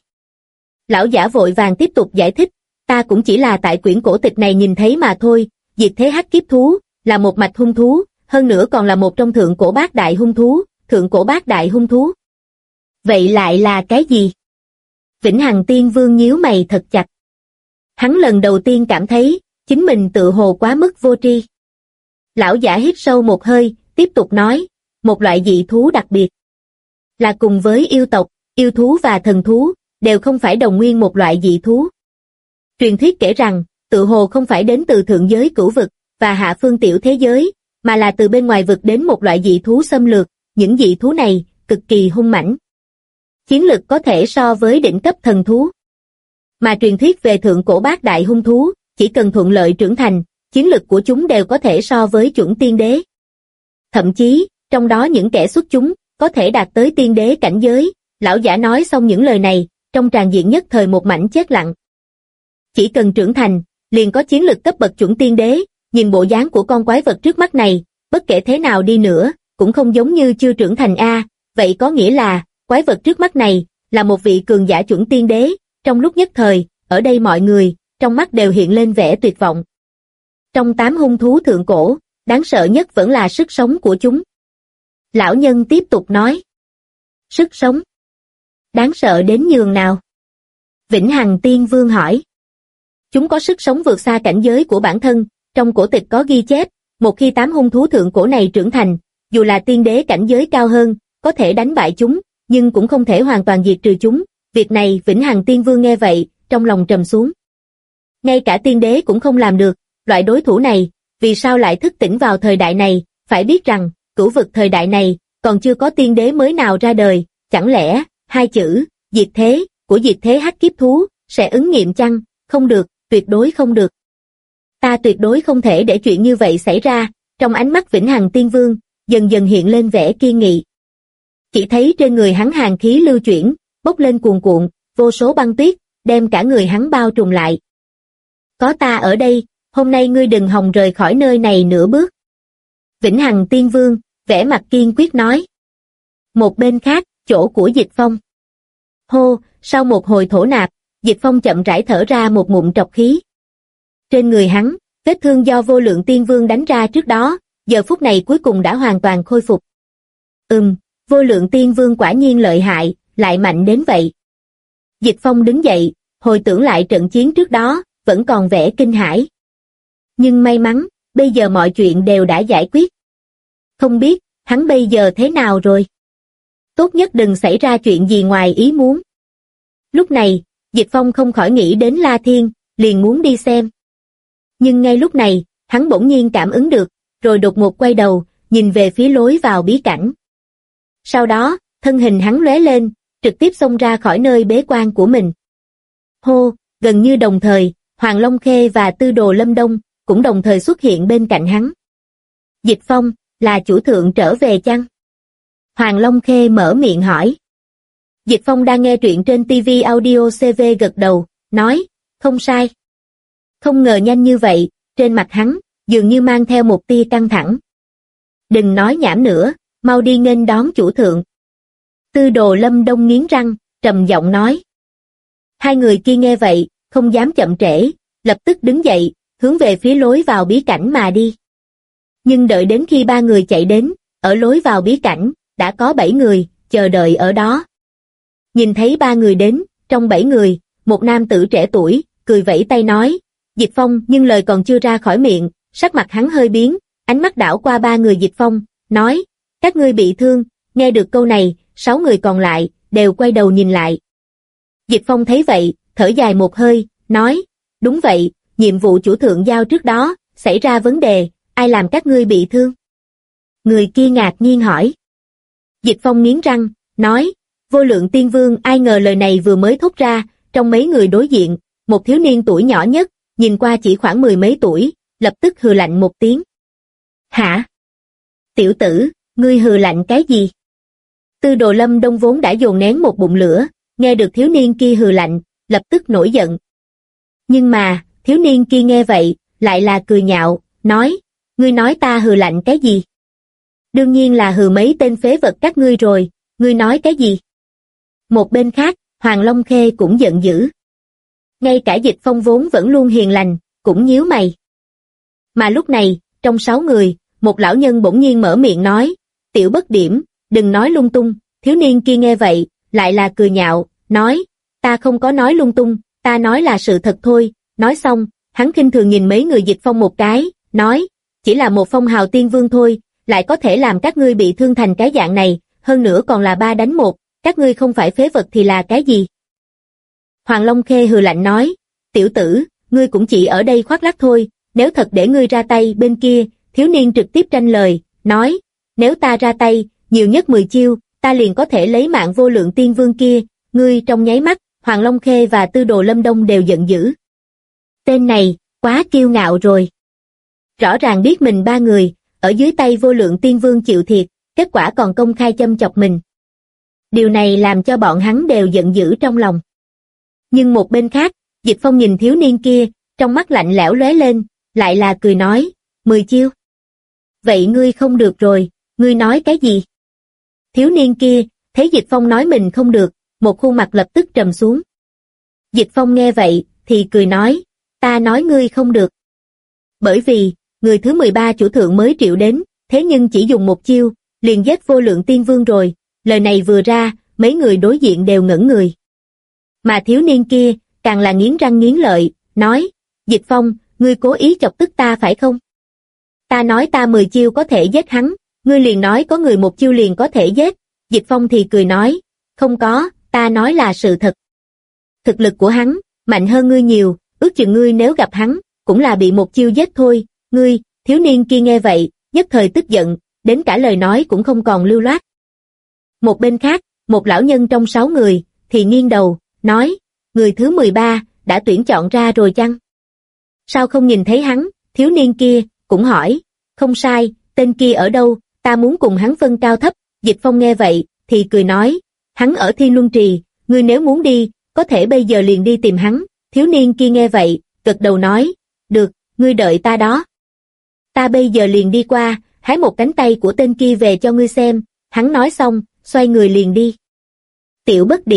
Lão giả vội vàng tiếp tục giải thích, ta cũng chỉ là tại quyển cổ tịch này nhìn thấy mà thôi, diệt thế hắc kiếp thú, là một mạch hung thú, hơn nữa còn là một trong thượng cổ bát đại hung thú, thượng cổ bát đại hung thú. Vậy lại là cái gì? Vĩnh Hằng Tiên Vương nhíu mày thật chặt. Hắn lần đầu tiên cảm thấy, chính mình tự hồ quá mức vô tri. Lão giả hít sâu một hơi, tiếp tục nói, một loại dị thú đặc biệt. Là cùng với yêu tộc, yêu thú và thần thú, đều không phải đồng nguyên một loại dị thú. Truyền thuyết kể rằng, tự hồ không phải đến từ thượng giới cửu vực, và hạ phương tiểu thế giới, mà là từ bên ngoài vực đến một loại dị thú xâm lược, những dị thú này, cực kỳ hung mãnh. Chiến lực có thể so với đỉnh cấp thần thú. Mà truyền thuyết về thượng cổ bát đại hung thú, chỉ cần thuận lợi trưởng thành, chiến lực của chúng đều có thể so với chuẩn tiên đế. Thậm chí, trong đó những kẻ xuất chúng, có thể đạt tới tiên đế cảnh giới. Lão giả nói xong những lời này, trong tràng diện nhất thời một mảnh chết lặng. Chỉ cần trưởng thành, liền có chiến lực cấp bậc chuẩn tiên đế, nhìn bộ dáng của con quái vật trước mắt này, bất kể thế nào đi nữa, cũng không giống như chưa trưởng thành a. Vậy có nghĩa là, quái vật trước mắt này, là một vị cường giả chuẩn tiên đế. Trong lúc nhất thời, ở đây mọi người, trong mắt đều hiện lên vẻ tuyệt vọng. Trong 8 hung thú thượng cổ, đáng sợ nhất vẫn là sức sống của chúng. Lão nhân tiếp tục nói. Sức sống? Đáng sợ đến nhường nào? Vĩnh Hằng Tiên Vương hỏi. Chúng có sức sống vượt xa cảnh giới của bản thân, trong cổ tịch có ghi chép, một khi 8 hung thú thượng cổ này trưởng thành, dù là tiên đế cảnh giới cao hơn, có thể đánh bại chúng, nhưng cũng không thể hoàn toàn diệt trừ chúng. Việc này Vĩnh Hằng Tiên Vương nghe vậy, trong lòng trầm xuống. Ngay cả tiên đế cũng không làm được, loại đối thủ này, vì sao lại thức tỉnh vào thời đại này? Phải biết rằng, cửu vực thời đại này, còn chưa có tiên đế mới nào ra đời, chẳng lẽ, hai chữ, diệt thế, của diệt thế hắc kiếp thú, sẽ ứng nghiệm chăng? Không được, tuyệt đối không được. Ta tuyệt đối không thể để chuyện như vậy xảy ra. Trong ánh mắt Vĩnh Hằng Tiên Vương, dần dần hiện lên vẻ kiên nghị. Chỉ thấy trên người hắn hàn khí lưu chuyển, bốc lên cuồn cuộn, vô số băng tuyết, đem cả người hắn bao trùm lại. Có ta ở đây, hôm nay ngươi đừng hòng rời khỏi nơi này nửa bước. Vĩnh Hằng Tiên Vương, vẻ mặt kiên quyết nói. Một bên khác, chỗ của Dịch Phong. Hô, sau một hồi thổ nạp, Dịch Phong chậm rãi thở ra một ngụm trọc khí. Trên người hắn, vết thương do Vô Lượng Tiên Vương đánh ra trước đó, giờ phút này cuối cùng đã hoàn toàn khôi phục. Vô Lượng Tiên Vương quả nhiên lợi hại, lại mạnh đến vậy. Dịch Phong đứng dậy, hồi tưởng lại trận chiến trước đó, vẫn còn vẻ kinh hãi. Nhưng may mắn, bây giờ mọi chuyện đều đã giải quyết. Không biết, hắn bây giờ thế nào rồi? Tốt nhất đừng xảy ra chuyện gì ngoài ý muốn. Lúc này, Dịch Phong không khỏi nghĩ đến La Thiên, liền muốn đi xem. Nhưng ngay lúc này, hắn bỗng nhiên cảm ứng được, rồi đột ngột quay đầu, nhìn về phía lối vào bí cảnh. Sau đó, thân hình hắn lóe lên, trực tiếp xông ra khỏi nơi bế quan của mình. Hô, gần như đồng thời, Hoàng Long Khê và Tư Đồ Lâm Đông cũng đồng thời xuất hiện bên cạnh hắn. Dịch Phong, là chủ thượng trở về chăng? Hoàng Long Khê mở miệng hỏi. Dịch Phong đang nghe truyện trên TV Audio CV gật đầu, nói, không sai. Không ngờ nhanh như vậy, trên mặt hắn, dường như mang theo một tia căng thẳng. Đừng nói nhảm nữa, mau đi nghênh đón chủ thượng. Tư Đồ Lâm Đông nghiến răng, trầm giọng nói. Hai người kia nghe vậy, không dám chậm trễ, lập tức đứng dậy, hướng về phía lối vào bí cảnh mà đi. Nhưng đợi đến khi ba người chạy đến, ở lối vào bí cảnh, đã có 7 người, chờ đợi ở đó. Nhìn thấy ba người đến, trong 7 người, một nam tử trẻ tuổi, cười vẫy tay nói, Dịch Phong, nhưng lời còn chưa ra khỏi miệng, sắc mặt hắn hơi biến, ánh mắt đảo qua ba người Dịch Phong, nói, các ngươi bị thương. Nghe được câu này, 6 người còn lại, đều quay đầu nhìn lại. Dịch Phong thấy vậy, thở dài một hơi, nói, đúng vậy, nhiệm vụ chủ thượng giao trước đó, xảy ra vấn đề, ai làm các ngươi bị thương? Người kia ngạc nhiên hỏi. Dịch Phong nghiến răng, nói, Vô Lượng Tiên Vương. Ai ngờ lời này vừa mới thốt ra, trong mấy người đối diện, một thiếu niên tuổi nhỏ nhất, nhìn qua chỉ khoảng 10 mấy tuổi, lập tức hừ lạnh một tiếng. Hả? Tiểu tử, ngươi hừ lạnh cái gì? Tư Đồ Lâm Đông vốn đã dồn nén một bụng lửa, nghe được thiếu niên kia hừ lạnh, lập tức nổi giận. Nhưng mà, thiếu niên kia nghe vậy, lại là cười nhạo, nói, ngươi nói ta hừ lạnh cái gì? Đương nhiên là hừ mấy tên phế vật các ngươi rồi, ngươi nói cái gì? Một bên khác, Hoàng Long Khê cũng giận dữ. Ngay cả Dịch Phong vốn vẫn luôn hiền lành, cũng nhíu mày. Mà lúc này, trong 6 người, một lão nhân bỗng nhiên mở miệng nói, Tiểu Bất Điểm, đừng nói lung tung. Thiếu niên kia nghe vậy, lại là cười nhạo, nói, ta không có nói lung tung, ta nói là sự thật thôi. Nói xong, hắn khinh thường nhìn mấy người Dịch Phong một cái, nói, chỉ là một phong hào tiên vương thôi, lại có thể làm các ngươi bị thương thành cái dạng này, hơn nữa còn là 3 đánh 1, các ngươi không phải phế vật thì là cái gì? Hoàng Long Khê hừ lạnh nói, tiểu tử, ngươi cũng chỉ ở đây khoác lác thôi, nếu thật để ngươi ra tay bên kia. Thiếu niên trực tiếp tranh lời, nói, nếu ta ra tay, nhiều nhất 10 chiêu, ta liền có thể lấy mạng Vô Lượng Tiên Vương kia. Ngươi. Trong nháy mắt, Hoàng Long Khê và Tư Đồ Lâm Đông đều giận dữ. Tên này, quá kiêu ngạo rồi. Rõ ràng biết mình 3 người, ở dưới tay Vô Lượng Tiên Vương chịu thiệt, kết quả còn công khai châm chọc mình. Điều này làm cho bọn hắn đều giận dữ trong lòng. Nhưng một bên khác, Dịch Phong nhìn thiếu niên kia, trong mắt lạnh lẽo lóe lên, lại là cười nói, 10 chiêu. Vậy ngươi không được rồi, ngươi nói cái gì? Thiếu niên kia, thấy Dịch Phong nói mình không được, một khuôn mặt lập tức trầm xuống. Dịch Phong nghe vậy, thì cười nói, ta nói ngươi không được. Bởi vì, người thứ 13 chủ thượng mới triệu đến, thế nhưng chỉ dùng một chiêu, liền giết Vô Lượng Tiên Vương rồi. Lời này vừa ra, mấy người đối diện đều ngẩn người. Mà thiếu niên kia, càng là nghiến răng nghiến lợi, nói, Dịch Phong, ngươi cố ý chọc tức ta phải không? Ta nói ta 10 chiêu có thể giết hắn, ngươi liền nói có người một chiêu liền có thể giết. Dịch Phong thì cười nói, không có, ta nói là sự thật. Thực lực của hắn, mạnh hơn ngươi nhiều, ước chừng ngươi nếu gặp hắn, cũng là bị một chiêu giết thôi. Ngươi. Thiếu niên kia nghe vậy, nhất thời tức giận, đến cả lời nói cũng không còn lưu loát. Một bên khác, một lão nhân trong 6 người, thì nghiêng đầu, nói, người thứ 13, đã tuyển chọn ra rồi chăng? Sao không nhìn thấy hắn? Thiếu niên kia, cũng hỏi, không sai, tên kia ở đâu, ta muốn cùng hắn phân cao thấp. Dịch Phong nghe vậy, thì cười nói, hắn ở Thiên Luân Trì, ngươi nếu muốn đi, có thể bây giờ liền đi tìm hắn. Thiếu niên kia nghe vậy, gật đầu nói, được, ngươi đợi ta đó. Ta bây giờ liền đi qua, hái một cánh tay của tên kia về cho ngươi xem. Hắn nói xong, xoay người liền đi. Tiểu Bất Điểm,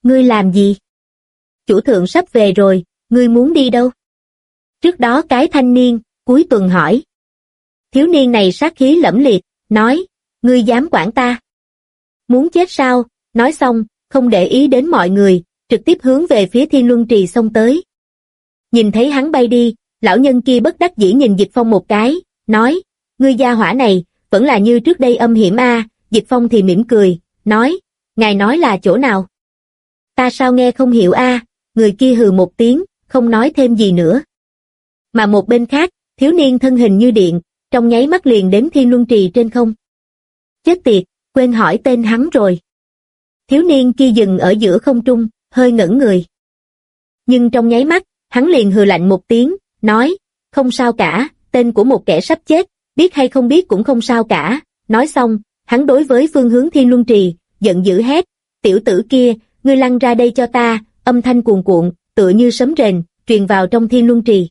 ngươi làm gì? Chủ thượng sắp về rồi, ngươi muốn đi đâu? Trước đó cái thanh niên, cuối tuần hỏi. Thiếu niên này sát khí lẫm liệt, nói, ngươi dám quản ta? Muốn chết sao? Nói xong, không để ý đến mọi người, trực tiếp hướng về phía Thiên Luân Trì xông tới. Nhìn thấy hắn bay đi, lão nhân kia bất đắc dĩ nhìn Dịch Phong một cái, nói, ngươi gia hỏa này, vẫn là như trước đây âm hiểm a. Dịch Phong thì mỉm cười, nói, ngài nói là chỗ nào? Ta sao nghe không hiểu a? Người kia hừ một tiếng, không nói thêm gì nữa. Mà một bên khác, thiếu niên thân hình như điện, trong nháy mắt liền đến Thiên Luân Trì trên không. Chết tiệt, quên hỏi tên hắn rồi. Thiếu niên kia dừng ở giữa không trung, hơi ngẩn người. Nhưng trong nháy mắt, hắn liền hừ lạnh một tiếng, nói, không sao cả, tên của một kẻ sắp chết, biết hay không biết cũng không sao cả. Nói xong, hắn đối với phương hướng Thiên Luân Trì, giận dữ hét, tiểu tử kia, ngươi lăn ra đây cho ta, âm thanh cuồn cuộn, tựa như sấm rền, truyền vào trong Thiên Luân Trì.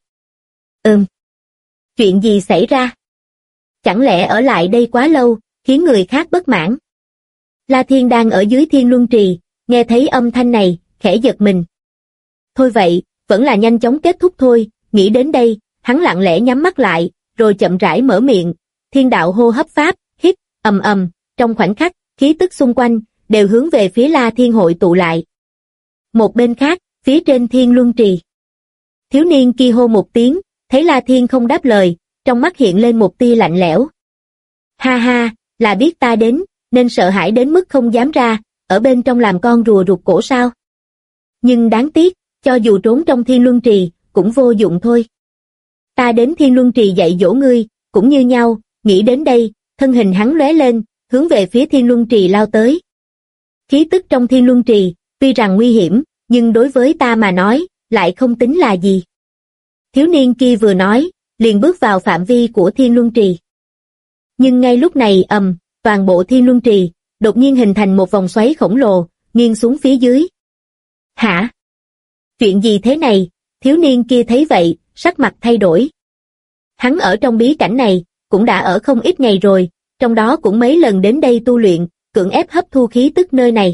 Chuyện gì xảy ra? Chẳng lẽ ở lại đây quá lâu, khiến người khác bất mãn? La Thiên đang ở dưới Thiên Luân Trì, nghe thấy âm thanh này, khẽ giật mình. Thôi vậy, vẫn là nhanh chóng kết thúc thôi, nghĩ đến đây, hắn lặng lẽ nhắm mắt lại, rồi chậm rãi mở miệng, thiên đạo hô hấp pháp, hít, ầm ầm, trong khoảnh khắc, khí tức xung quanh, đều hướng về phía La Thiên hội tụ lại. Một bên khác, phía trên Thiên Luân Trì. Thiếu niên kia hô một tiếng, thấy La Thiên không đáp lời, trong mắt hiện lên một tia lạnh lẽo. Ha ha, là biết ta đến, nên sợ hãi đến mức không dám ra, ở bên trong làm con rùa rụt cổ sao? Nhưng đáng tiếc, cho dù trốn trong Thiên Luân Trì, cũng vô dụng thôi. Ta đến Thiên Luân Trì dạy dỗ ngươi, cũng như nhau, nghĩ đến đây, thân hình hắn lóe lên, hướng về phía Thiên Luân Trì lao tới. Khí tức trong Thiên Luân Trì, tuy rằng nguy hiểm, nhưng đối với ta mà nói, lại không tính là gì. Thiếu niên kia vừa nói, liền bước vào phạm vi của Thiên Luân Trì. Nhưng ngay lúc này toàn bộ Thiên Luân Trì, đột nhiên hình thành một vòng xoáy khổng lồ, nghiêng xuống phía dưới. Hả? Chuyện gì thế này? Thiếu niên kia thấy vậy, sắc mặt thay đổi. Hắn ở trong bí cảnh này, cũng đã ở không ít ngày rồi, trong đó cũng mấy lần đến đây tu luyện, cưỡng ép hấp thu khí tức nơi này.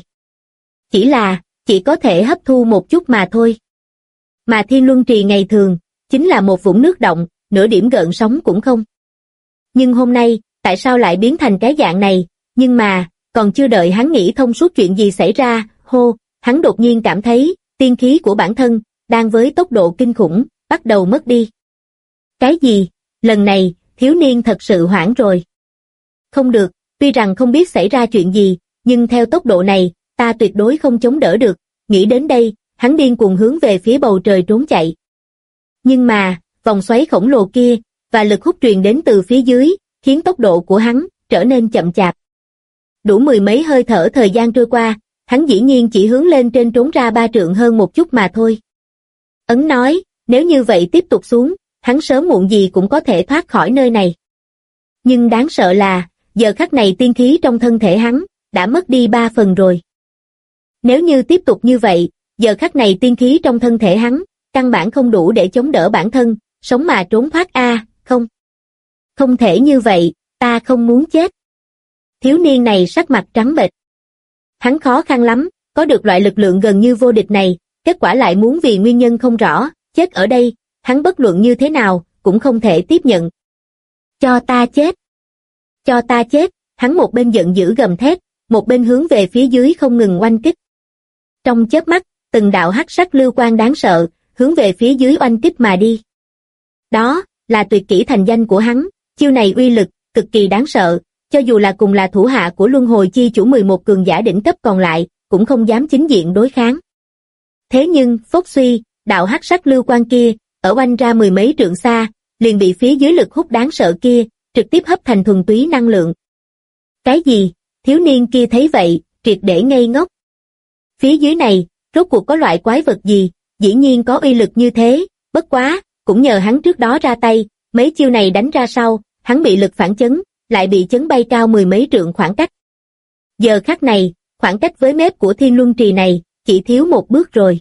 Chỉ có thể hấp thu một chút mà thôi. Mà Thiên Luân Trì ngày thường, chính là một vũng nước động, nửa điểm gợn sóng cũng không. Nhưng hôm nay, tại sao lại biến thành cái dạng này? Nhưng mà, còn chưa đợi hắn nghĩ thông suốt chuyện gì xảy ra, hắn đột nhiên cảm thấy, tiên khí của bản thân, đang với tốc độ kinh khủng, bắt đầu mất đi. Cái gì? Lần này, thiếu niên thật sự hoảng rồi. Không được, tuy rằng không biết xảy ra chuyện gì, nhưng theo tốc độ này, ta tuyệt đối không chống đỡ được. Nghĩ đến đây, hắn điên cuồng hướng về phía bầu trời trốn chạy. Nhưng mà, vòng xoáy khổng lồ kia, và lực hút truyền đến từ phía dưới, khiến tốc độ của hắn trở nên chậm chạp. Đủ mười mấy hơi thở thời gian trôi qua, hắn dĩ nhiên chỉ hướng lên trên trốn ra 3 trượng hơn một chút mà thôi. Ấn nói, nếu như vậy tiếp tục xuống, hắn sớm muộn gì cũng có thể thoát khỏi nơi này. Nhưng đáng sợ là, giờ khắc này tiên khí trong thân thể hắn, đã mất đi 3 phần rồi. Nếu như tiếp tục như vậy, giờ khắc này tiên khí trong thân thể hắn, căn bản không đủ để chống đỡ bản thân, sống mà trốn thoát không. Không thể như vậy, ta không muốn chết. Thiếu niên này sắc mặt trắng bệch. Hắn khó khăn lắm, có được loại lực lượng gần như vô địch này, kết quả lại muốn vì nguyên nhân không rõ, chết ở đây, hắn bất luận như thế nào, cũng không thể tiếp nhận. Cho ta chết! Cho ta chết! Hắn một bên giận dữ gầm thét, một bên hướng về phía dưới không ngừng oanh kích. Trong chớp mắt, từng đạo hắc sắc lưu quang đáng sợ, hướng về phía dưới oanh kích mà đi. Đó, là tuyệt kỹ thành danh của hắn, chiêu này uy lực, cực kỳ đáng sợ, cho dù là cùng là thủ hạ của Luân Hồi Chi Chủ 11 cường giả đỉnh cấp còn lại, cũng không dám chính diện đối kháng. Thế nhưng, phốc suy, đạo hắc sắc lưu quang kia, ở oanh ra mười mấy trượng xa, liền bị phía dưới lực hút đáng sợ kia, trực tiếp hấp thành thuần túy năng lượng. Cái gì? Thiếu niên kia thấy vậy, triệt để ngây ngốc. Phía dưới này, rốt cuộc có loại quái vật gì, dĩ nhiên có uy lực như thế, bất quá, cũng nhờ hắn trước đó ra tay, mấy chiêu này đánh ra sau, hắn bị lực phản chấn, lại bị chấn bay cao mười mấy trượng khoảng cách. Giờ khắc này, khoảng cách với mép của Thiên Luân Trì này, chỉ thiếu một bước rồi.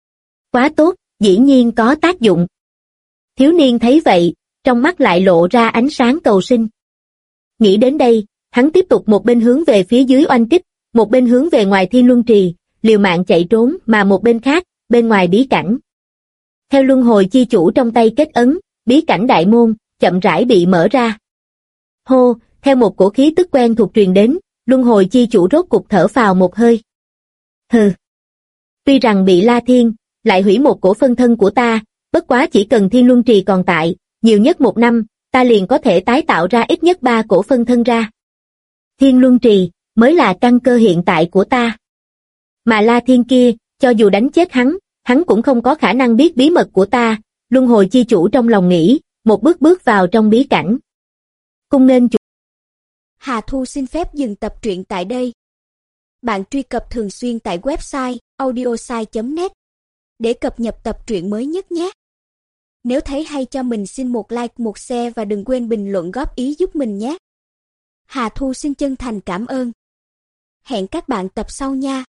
Quá tốt, dĩ nhiên có tác dụng. Thiếu niên thấy vậy, trong mắt lại lộ ra ánh sáng cầu sinh. Nghĩ đến đây, hắn tiếp tục một bên hướng về phía dưới oanh kích, một bên hướng về ngoài Thiên Luân Trì, liều mạng chạy trốn, mà một bên khác, bên ngoài bí cảnh. Theo luân hồi chi chủ trong tay kết ấn, bí cảnh đại môn, chậm rãi bị mở ra. Hô, theo một cổ khí tức quen thuộc truyền đến, luân hồi chi chủ rốt cục thở phào một hơi. Hừ. Tuy rằng bị La Thiên, lại hủy một cổ phân thân của ta, bất quá chỉ cần Thiên Luân Trì còn tại, nhiều nhất 1 năm, ta liền có thể tái tạo ra ít nhất 3 cổ phân thân ra. Thiên Luân Trì, mới là căn cơ hiện tại của ta. Mà La Thiên kia, cho dù đánh chết hắn cũng không có khả năng biết bí mật của ta, luân hồi chi chủ trong lòng nghĩ, một bước bước vào trong bí cảnh. Cung nên chủ. Hà Thu xin phép dừng tập truyện tại đây. Bạn truy cập thường xuyên tại website audiosai.net để cập nhật tập truyện mới nhất nhé. Nếu thấy hay cho mình xin một like, một share và đừng quên bình luận góp ý giúp mình nhé. Hà Thu xin chân thành cảm ơn. Hẹn các bạn tập sau nha.